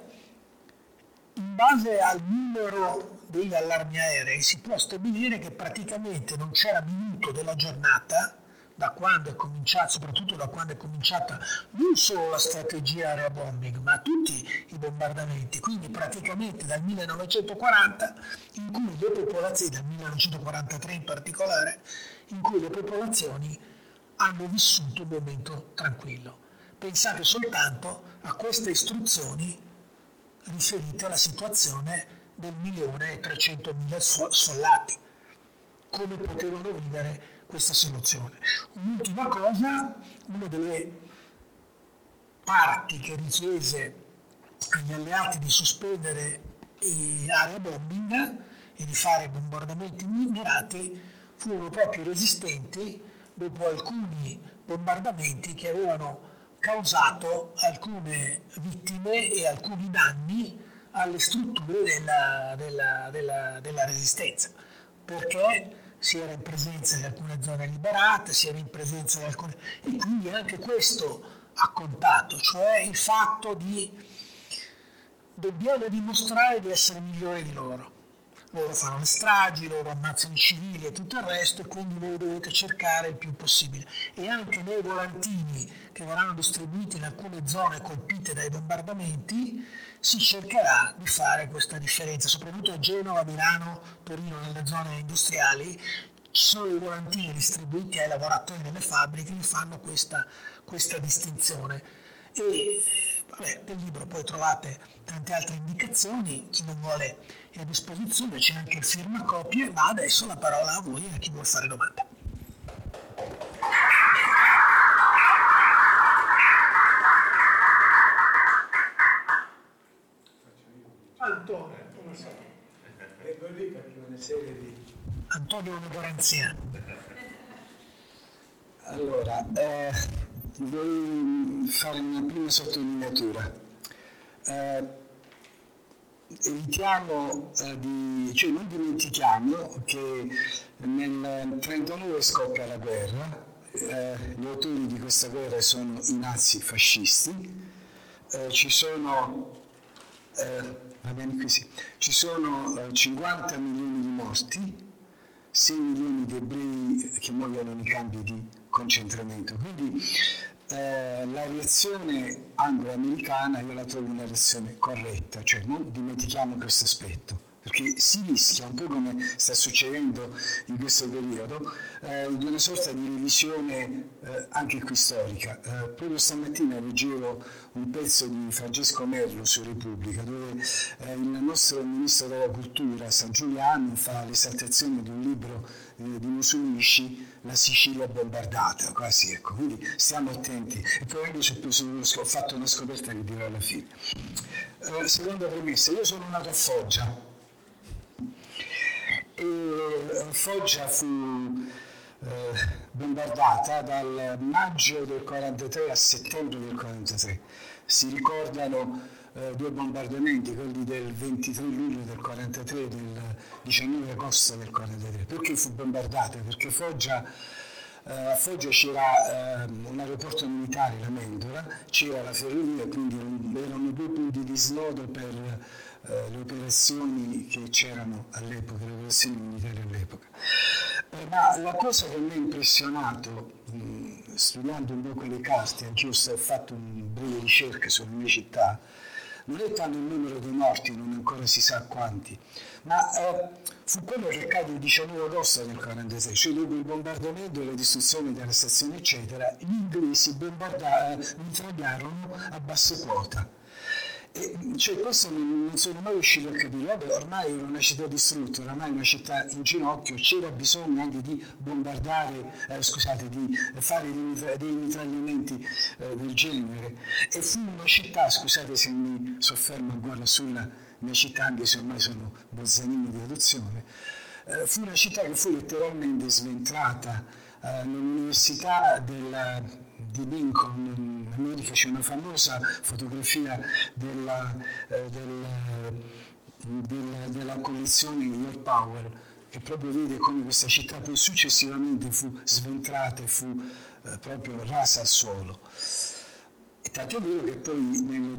in base al numero degli allarmi aerei si può stabilire che praticamente non c'era minuto della giornata, da quando è cominciata, soprattutto da quando è cominciata non solo la strategia area bombing, ma tutti i bombardamenti, quindi praticamente dal millenovecentoquaranta, in cui le popolazioni, dal millenovecentoquarantatré in particolare, in cui le popolazioni hanno vissuto un momento tranquillo. Pensate soltanto a queste istruzioni riferite alla situazione del milione e trecentomila sfollati, come potevano vivere questa soluzione. Un'ultima cosa, una delle parti che richiese agli alleati di sospendere area bombing e di fare bombardamenti mirati furono proprio i resistenti dopo alcuni bombardamenti che avevano causato alcune vittime e alcuni danni alle strutture della, della, della, della resistenza, perché si era in presenza di alcune zone liberate, si era in presenza di alcune... e quindi anche questo ha contato, cioè il fatto di dobbiamo dimostrare di essere migliori di loro. Loro fanno le stragi, loro ammazzano i civili e tutto il resto, e quindi voi dovete cercare il più possibile. E anche nei volantini che verranno distribuiti in alcune zone colpite dai bombardamenti si cercherà di fare questa differenza, soprattutto a Genova, Milano, Torino, nelle zone industriali. Ci sono i volantini distribuiti ai lavoratori delle fabbriche che fanno questa, questa distinzione. E vabbè, nel libro poi trovate tante altre indicazioni, chi non vuole è a disposizione, c'è anche il firmacopie, ma adesso la parola a voi e a chi vuole fare domande. Antonio, come so. E poi lì capivo una serie di... Antonio è una garanzia. Allora, eh, vorrei fare una prima sottolineatura. Eh, evitiamo eh, di, cioè non dimentichiamo che nel trentanove scoppia la guerra, eh, gli autori di questa guerra sono i nazi fascisti, eh, ci sono eh, va bene così, ci sono eh, cinquanta milioni di morti, sei milioni di ebrei che muoiono nei campi di concentramento, quindi eh, la reazione anglo-americana io la trovo una reazione corretta, cioè non dimentichiamo questo aspetto, perché si rischia, un po' come sta succedendo in questo periodo, eh, di una sorta di revisione eh, anche qui storica. Eh, proprio stamattina leggevo un pezzo di Francesco Merlo su Repubblica, dove eh, il nostro ministro della cultura, San Giuliano, fa l'esaltazione di un libro eh, di Musumeci, La Sicilia bombardata, quasi, ecco, quindi stiamo attenti. E poi anche ho fatto una scoperta che dirò alla fine. Eh, seconda premessa, io sono nato a Foggia, e Foggia fu eh, bombardata dal maggio del quarantatré a settembre del quarantatré. Si ricordano eh, due bombardamenti, quelli del ventitré luglio del quarantatré e del diciannove agosto del quarantatré. Perché fu bombardata? Perché Foggia, eh, a Foggia c'era eh, un aeroporto militare, la Mendola, c'era la ferrovia, quindi erano due punti di snodo per Uh, le operazioni che c'erano all'epoca, le operazioni militari all'epoca. Uh, ma la cosa che mi ha impressionato, mh, studiando un po' quelle carte, anch'io ho fatto una breve ricerca sulle mie città, non è tanto il numero dei morti, non ancora si sa quanti, ma uh, fu quello che accade il diciannove agosto del quarantatré, cioè dopo il bombardamento e la distruzione della stazione eccetera, gli inglesi mitragliarono a bassa quota. E, cioè, questo non, non sono mai riuscito a capire. Vabbè, ormai era una città distrutta, ormai una città in ginocchio, c'era bisogno anche di bombardare, eh, scusate, di fare dei, dei mitragliamenti eh, del genere. E fu una città, scusate se mi soffermo ancora sulla mia città, anche se ormai sono bolzanino di adozione, eh, fu una città che fu letteralmente sventrata. Eh, l'università della, di Lincoln in America c'è una famosa fotografia della, eh, della, della, della collezione York Powell, che proprio vede come questa città poi successivamente fu sventrata e fu eh, proprio rasa al suolo. E tanto è vero che poi nel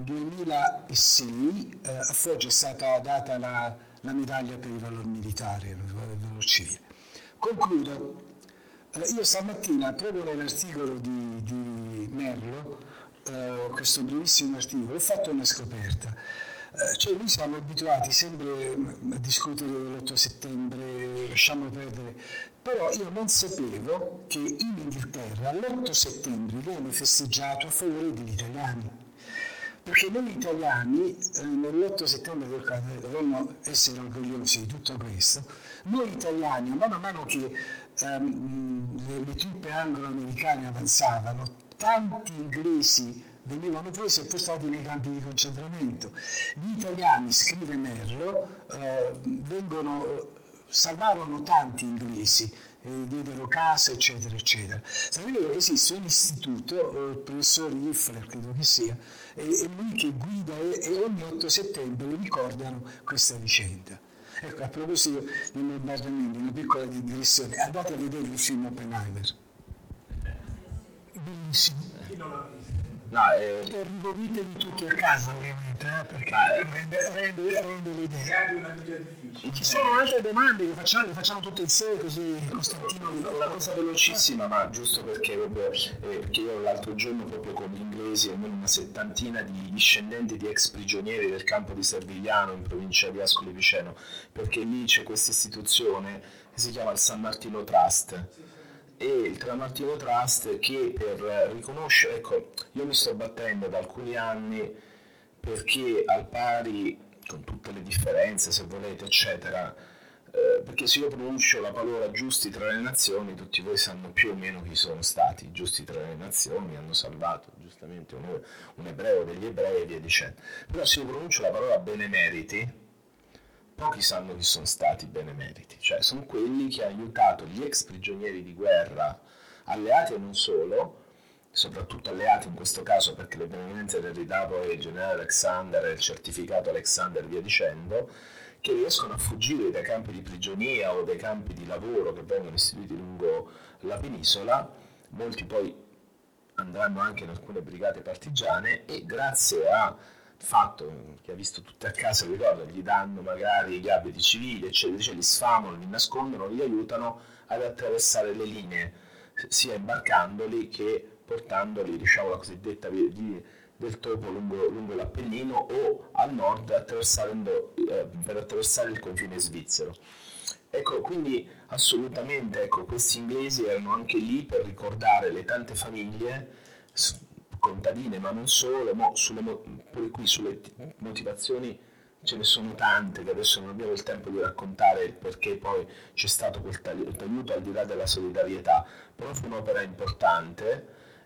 duemilasei eh, a Foggia è stata data la, la medaglia per il valor militare, il valor civile. Concludo. Io stamattina, proprio nell'articolo di, di Merlo, eh, questo brevissimo articolo, ho fatto una scoperta. Eh, cioè noi siamo abituati sempre a discutere dell'otto settembre, lasciamo perdere, però io non sapevo che in Inghilterra l'otto settembre viene festeggiato a favore degli italiani. Perché noi italiani, eh, nell'otto settembre del quarantatré, dovremmo essere orgogliosi di tutto questo, noi italiani, mano a mano che Um, le, le truppe anglo-americane avanzavano, tanti inglesi venivano presi e portati nei campi di concentramento. Gli italiani, scrive Merlo, uh, vengono, salvarono tanti inglesi e diedero casa, eccetera, eccetera. Sapete che esiste un istituto, il professor Riffler credo che sia, e, e lui che guida e, e ogni otto settembre ricordano questa vicenda. Ecco, a proposito dei bombardamenti, una piccola digressione, andate a vedere il film Oppenheimer. Bellissimo. No, eh, Per rivolite di tutti a casa ovviamente, eh, perché rende, rende, rende l'idea. Ci sono altre domande che facciamo, le facciamo tutte insieme così Costantino. una cosa velocissima, ma giusto perché, proprio, eh, perché io l'altro giorno proprio con gli inglesi, almeno una settantina di discendenti di ex prigionieri del campo di Servigliano in provincia di Ascoli Piceno, perché lì c'è questa istituzione che si chiama il San Martino Trust. E il San Martino Trust che per riconoscere, ecco, io mi sto battendo da alcuni anni perché al pari, con tutte le differenze se volete eccetera, eh, perché se io pronuncio la parola giusti tra le nazioni, tutti voi sanno più o meno chi sono stati i giusti tra le nazioni, hanno salvato giustamente un, un ebreo degli ebrei e via dicendo. Però se io pronuncio la parola benemeriti, pochi sanno chi sono stati i benemeriti, cioè sono quelli che hanno aiutato gli ex prigionieri di guerra, alleati e non solo, soprattutto alleati in questo caso perché le benemerenze le ridà poi il generale Alexander e il certificato Alexander via dicendo, che riescono a fuggire dai campi di prigionia o dai campi di lavoro che vengono istituiti lungo la penisola, molti poi andranno anche in alcune brigate partigiane e grazie a fatto che ha visto tutte a casa, ricordo, gli danno magari gli abiti civili, eccetera, cioè li sfamano, li nascondono, li aiutano ad attraversare le linee, sia imbarcandoli che portandoli, diciamo, la cosiddetta via di, del topo lungo, lungo l'Appennino o al nord attraversando, eh, per attraversare il confine svizzero. Ecco, quindi assolutamente, ecco, questi inglesi erano anche lì per ricordare le tante famiglie contadine, ma non solo, mo sulle, pure qui sulle motivazioni ce ne sono tante che adesso non abbiamo il tempo di raccontare il perché poi c'è stato quel aiuto al di là della solidarietà, però fu un'opera importante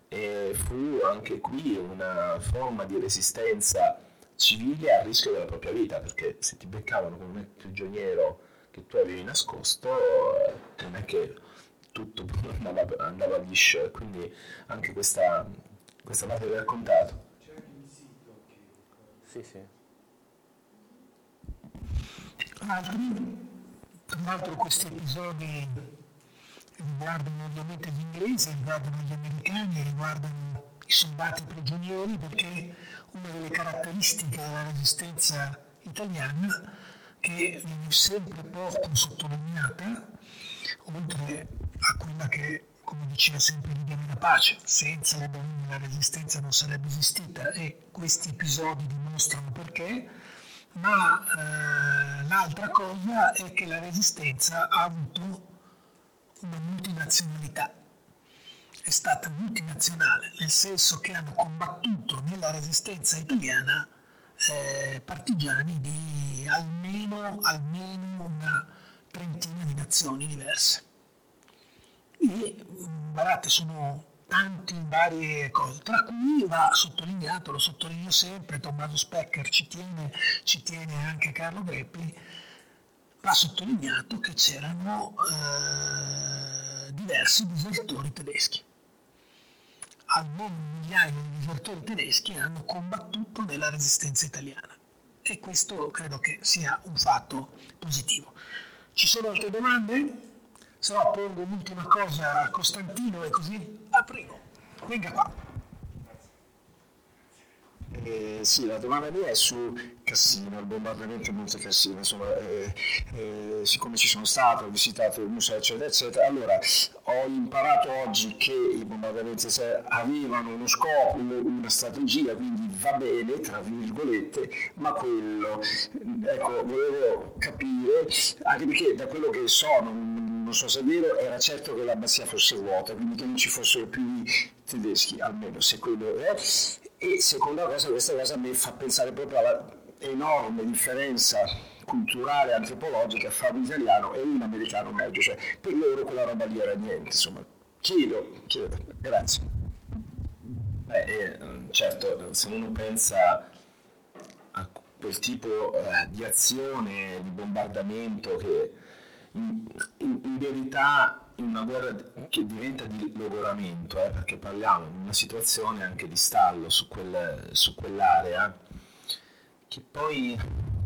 e fu anche qui una forma di resistenza civile a rischio della propria vita, perché se ti beccavano con un prigioniero che tu avevi nascosto, non è che tutto andava, andava liscio, quindi anche questa Questa parte l'hai raccontato? C'è anche un sito che... Sì, sì. Tra l'altro questi episodi riguardano ovviamente gli inglesi, riguardano gli americani, riguardano i soldati prigionieri, perché una delle caratteristiche della resistenza italiana, che viene sempre poco sottolineata, oltre a quella che, come diceva sempre Livia Nella Pace, senza le donne la resistenza non sarebbe esistita, e questi episodi dimostrano perché, ma eh, l'altra cosa è che la resistenza ha avuto una multinazionalità, è stata multinazionale, nel senso che hanno combattuto nella resistenza italiana eh, partigiani di almeno, almeno una trentina di nazioni diverse. E guardate, sono tanti varie cose, tra cui va sottolineato, lo sottolineo sempre, Tommaso Specker ci tiene, ci tiene anche Carlo Greppi, va sottolineato che c'erano eh, diversi disertori tedeschi. Almeno un migliaio di disertori tedeschi hanno combattuto nella resistenza italiana e questo credo che sia un fatto positivo. Ci sono altre domande? Se no pongo l'ultima cosa a Costantino e così ah, prego, venga qua. Eh, sì, la domanda mia è su Cassino, il bombardamento di Monte Cassino, insomma, eh, eh, siccome ci sono stato, ho visitato il museo, eccetera, eccetera, allora ho imparato oggi che i bombardamenti avevano uno scopo, una strategia, quindi va bene, tra virgolette, ma quello, ecco, volevo capire, anche perché da quello che so, non, non so se è vero, era certo che l'abbazia fosse vuota, quindi che non ci fossero più i tedeschi, almeno se quello è. E seconda cosa, questa cosa mi fa pensare proprio alla enorme differenza culturale, antropologica fra un italiano e un americano medio, cioè per loro quella roba lì era niente, insomma. Chiedo, chiedo, grazie. Beh, eh, certo, se uno pensa a quel tipo eh, di azione, di bombardamento che in, in, in verità in una guerra che diventa di logoramento, eh, perché parliamo di una situazione anche di stallo su, quel, su quell'area, che poi,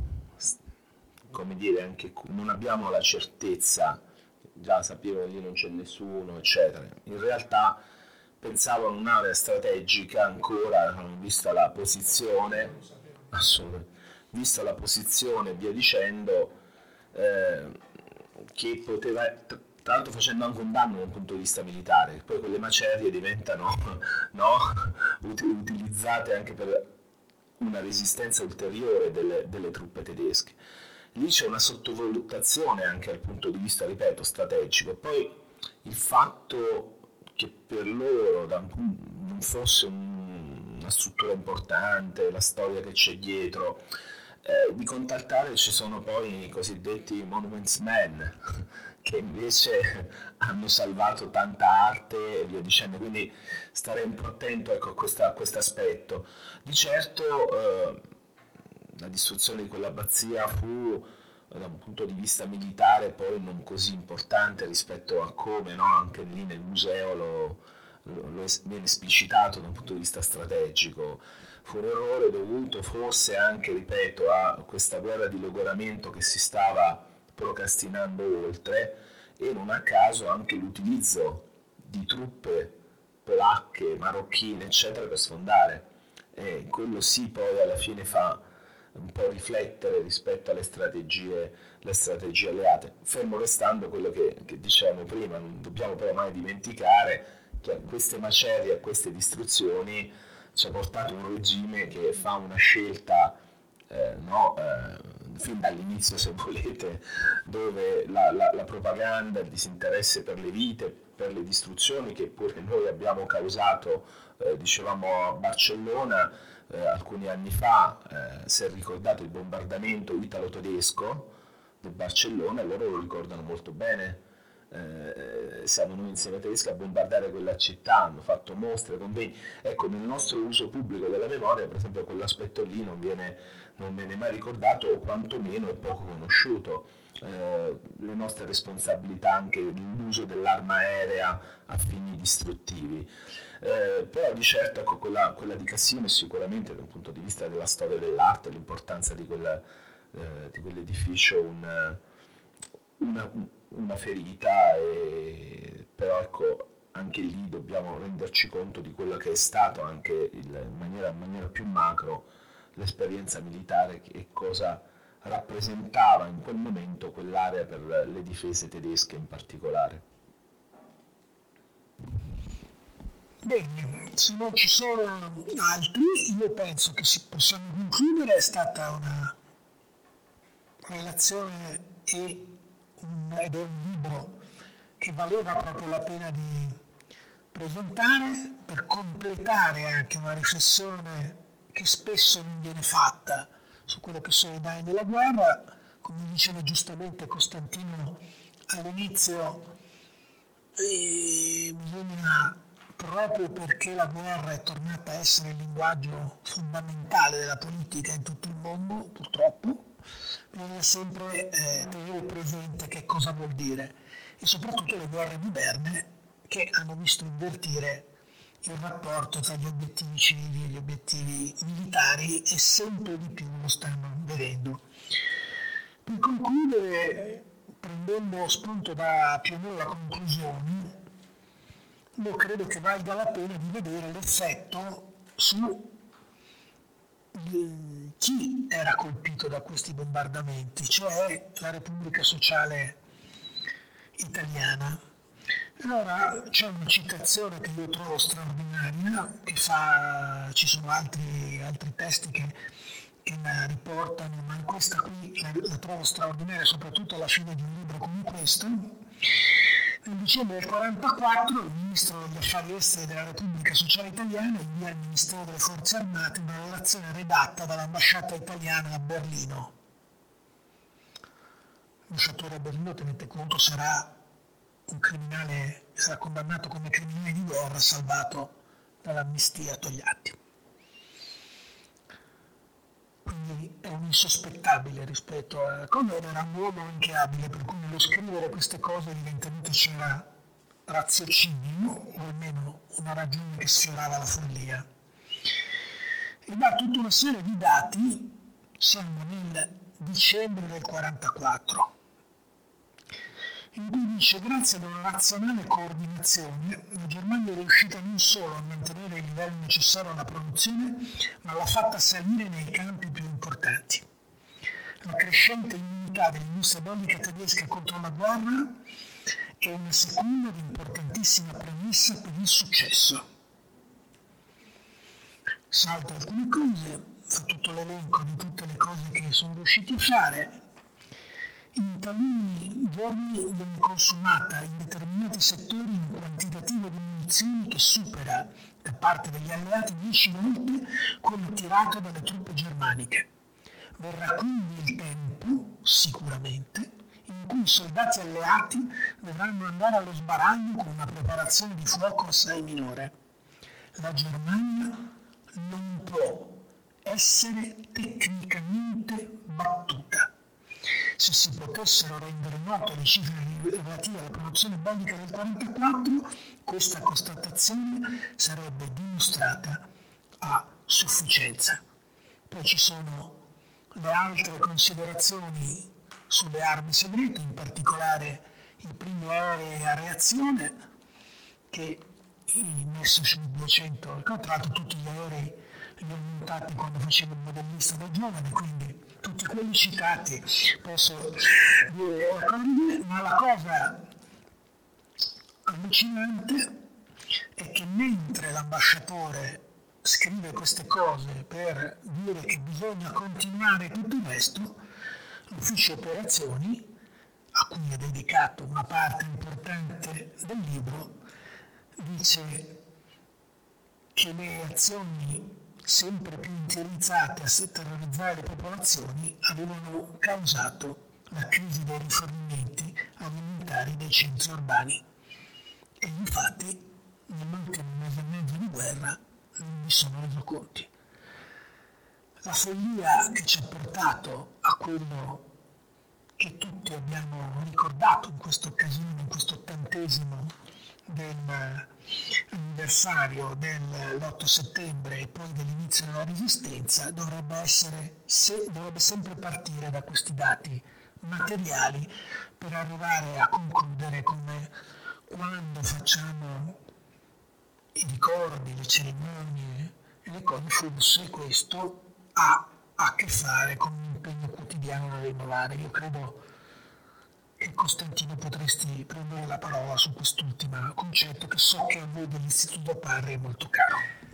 come dire, anche non abbiamo la certezza, già sapevo che lì non c'è nessuno, eccetera. In realtà pensavo a un'area strategica ancora, vista la posizione, assolutamente, vista la posizione e via dicendo, eh, che poteva, tra l'altro facendo anche un danno dal punto di vista militare, poi quelle macerie diventano no, utilizzate anche per una resistenza ulteriore delle, delle truppe tedesche. Lì c'è una sottovalutazione anche dal punto di vista, ripeto, strategico. Poi il fatto che per loro non fosse un, una struttura importante, la storia che c'è dietro, eh, di contattare ci sono poi i cosiddetti Monuments Men, che invece hanno salvato tanta arte e via dicendo, quindi starei un po' attento, ecco, a questo aspetto. Di certo eh, la distruzione di quell'abbazia fu, da un punto di vista militare, poi non così importante rispetto a come, no, anche lì nel museo lo, lo, lo viene esplicitato da un punto di vista strategico. Fu un errore dovuto forse anche, ripeto, a questa guerra di logoramento che si stava procrastinando oltre, e non a caso anche l'utilizzo di truppe polacche, marocchine, eccetera, per sfondare. E quello sì poi alla fine fa un po' riflettere rispetto alle strategie, le strategie alleate, fermo restando quello che, che dicevamo prima. Non dobbiamo però mai dimenticare che a queste macerie, a queste distruzioni ci ha portato un regime che fa una scelta eh, no, eh, fin dall'inizio, se volete, dove la, la, la propaganda, il disinteresse per le vite, per le distruzioni che pure noi abbiamo causato, eh, dicevamo a Barcellona eh, alcuni anni fa, eh, si è ricordato il bombardamento italo-tedesco di Barcellona, e loro lo ricordano molto bene. Eh, siamo noi insieme ai tedeschi a bombardare quella città, hanno fatto mostre, convegni. Ecco, nel nostro uso pubblico della memoria, per esempio, quell'aspetto lì non viene, non viene mai ricordato, o quantomeno è poco conosciuto. Eh, le nostre responsabilità anche nell'uso dell'arma aerea a fini distruttivi. Eh, però di certo, ecco, quella, quella di Cassino è sicuramente, dal punto di vista della storia dell'arte, l'importanza di, quella, eh, di quell'edificio, un, una, una ferita, e, però ecco, anche lì dobbiamo renderci conto di quello che è stato anche il, in, maniera, in maniera più macro l'esperienza militare e cosa rappresentava in quel momento quell'area per le difese tedesche in particolare. Bene, se non ci sono altri, io penso che si possiamo concludere. È stata una relazione e un, ed è un libro che valeva proprio la pena di presentare, per completare anche una riflessione che spesso non viene fatta su quello che sono i danni della guerra. Come diceva giustamente Costantino all'inizio, eh, bisogna, proprio perché la guerra è tornata a essere il linguaggio fondamentale della politica in tutto il mondo, purtroppo, bisogna sempre eh, tenere presente che cosa vuol dire, e soprattutto le guerre moderne che hanno visto invertire il rapporto tra gli obiettivi civili e gli obiettivi militari, e sempre di più lo stanno vedendo. Per concludere, prendendo spunto da più o meno la conclusione, io credo che valga la pena di vedere l'effetto su chi era colpito da questi bombardamenti, cioè la Repubblica Sociale Italiana. Allora c'è una citazione che io trovo straordinaria, che fa, ci sono altri, altri testi che, che la riportano, ma questa qui la, la trovo straordinaria, soprattutto alla fine di un libro come questo. Nel dicembre del millenovecentoquarantaquattro il ministro degli affari esteri della Repubblica Sociale Italiana invia al Ministero delle Forze Armate una relazione redatta dall'ambasciata italiana a Berlino. L'ambasciatore a Berlino, tenete conto, sarà un criminale, sarà condannato come criminale di guerra, salvato dall'amnistia Togliatti. Quindi è un insospettabile rispetto a come era un uomo anche abile, per cui nello scrivere queste cose evidentemente c'era raziocinio, o almeno una ragione che sfiorava la follia. E dà tutta una serie di dati, siamo nel dicembre del quarantaquattro, in cui dice: grazie ad una razionale coordinazione la Germania è riuscita non solo a mantenere il livello necessario alla produzione, ma l'ha fatta salire nei campi più importanti. La crescente immunità dell'industria bellica tedesca contro la guerra è una seconda ed importantissima premessa per il successo. Salta alcune cose, fa tutto l'elenco di tutte le cose che sono riusciti a fare. In taluni giorni viene consumata in determinati settori un quantitativo di munizioni che supera da parte degli alleati dieci volte quello tirato dalle truppe germaniche. Verrà quindi il tempo, sicuramente, in cui i soldati alleati dovranno andare allo sbaraglio con una preparazione di fuoco assai minore. La Germania non può essere tecnicamente battuta. Se si potessero rendere note le cifre relative alla produzione bellica del millenovecentoquarantaquattro, questa constatazione sarebbe dimostrata a sufficienza. Poi ci sono le altre considerazioni sulle armi segrete, in particolare i primi aerei a reazione, che il Messerschmitt duecento, tra l'altro tutti gli aerei li ho montati quando facevo il modellista da giovane, quindi tutti quelli citati posso dire, ma la cosa allucinante è che mentre l'ambasciatore scrive queste cose per dire che bisogna continuare tutto il resto, l'ufficio operazioni, a cui è dedicato una parte importante del libro, dice che le azioni sempre più indirizzate a terrorizzare le popolazioni avevano causato la crisi dei rifornimenti alimentari dei centri urbani. E infatti nell'ultimo mese e mezzo di guerra non mi sono reso conti. La follia che ci ha portato a quello che tutti abbiamo ricordato in questa occasione, in questo ottantesimo dell'anniversario dell'otto settembre e poi dell'inizio della Resistenza, dovrebbe essere, se, dovrebbe sempre partire da questi dati materiali per arrivare a concludere come quando facciamo i ricordi, le cerimonie e le cose, forse questo ha a che fare con un impegno quotidiano da rinnovare. Io credo che Costantino potresti prendere la parola su quest'ultimo concetto che so che a voi dell'Istituto Parri è molto caro.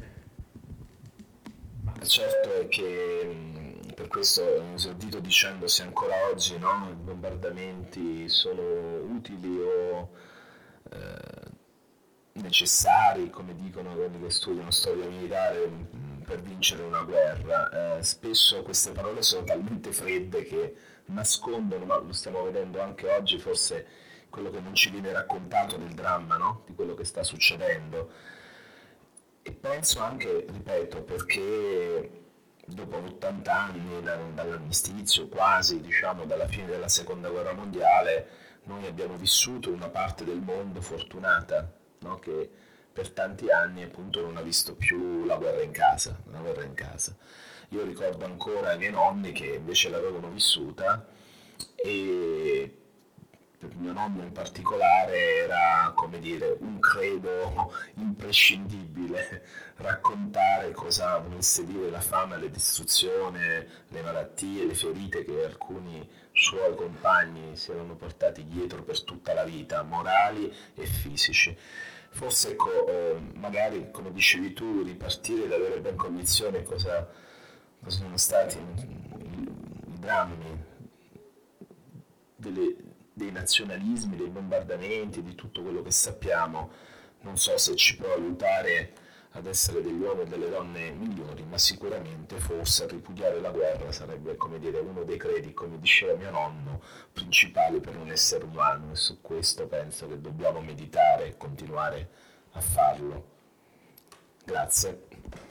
Certo è che per questo ho esordito dicendo se ancora oggi, no, i bombardamenti sono utili o eh, necessari, come dicono quelli che studiano storia militare, per vincere una guerra. Eh, spesso queste parole sono talmente fredde che nascondono, ma lo stiamo vedendo anche oggi, forse quello che non ci viene raccontato del dramma, no? Di quello che sta succedendo. E penso anche, ripeto, perché dopo ottanta anni dall'armistizio, quasi, diciamo, dalla fine della seconda guerra mondiale, noi abbiamo vissuto una parte del mondo fortunata, no? Che per tanti anni appunto non ha visto più la guerra in casa, la guerra in casa. Io ricordo ancora i miei nonni che invece l'avevano vissuta, e per mio nonno in particolare era, come dire, un credo imprescindibile raccontare cosa volesse dire la fame, la distruzione, le malattie, le ferite che alcuni suoi compagni si erano portati dietro per tutta la vita, morali e fisici. Forse ecco, eh, magari, come dicevi tu, ripartire da avere ben cognizione cosa, cosa sono stati i, i drammi delle, dei nazionalismi, dei bombardamenti, di tutto quello che sappiamo, non so se ci può aiutare ad essere degli uomini e delle donne migliori, ma sicuramente forse ripudiare la guerra sarebbe, come dire, uno dei credi, come diceva mio nonno, principali per un essere umano, e su questo penso che dobbiamo meditare e continuare a farlo. Grazie.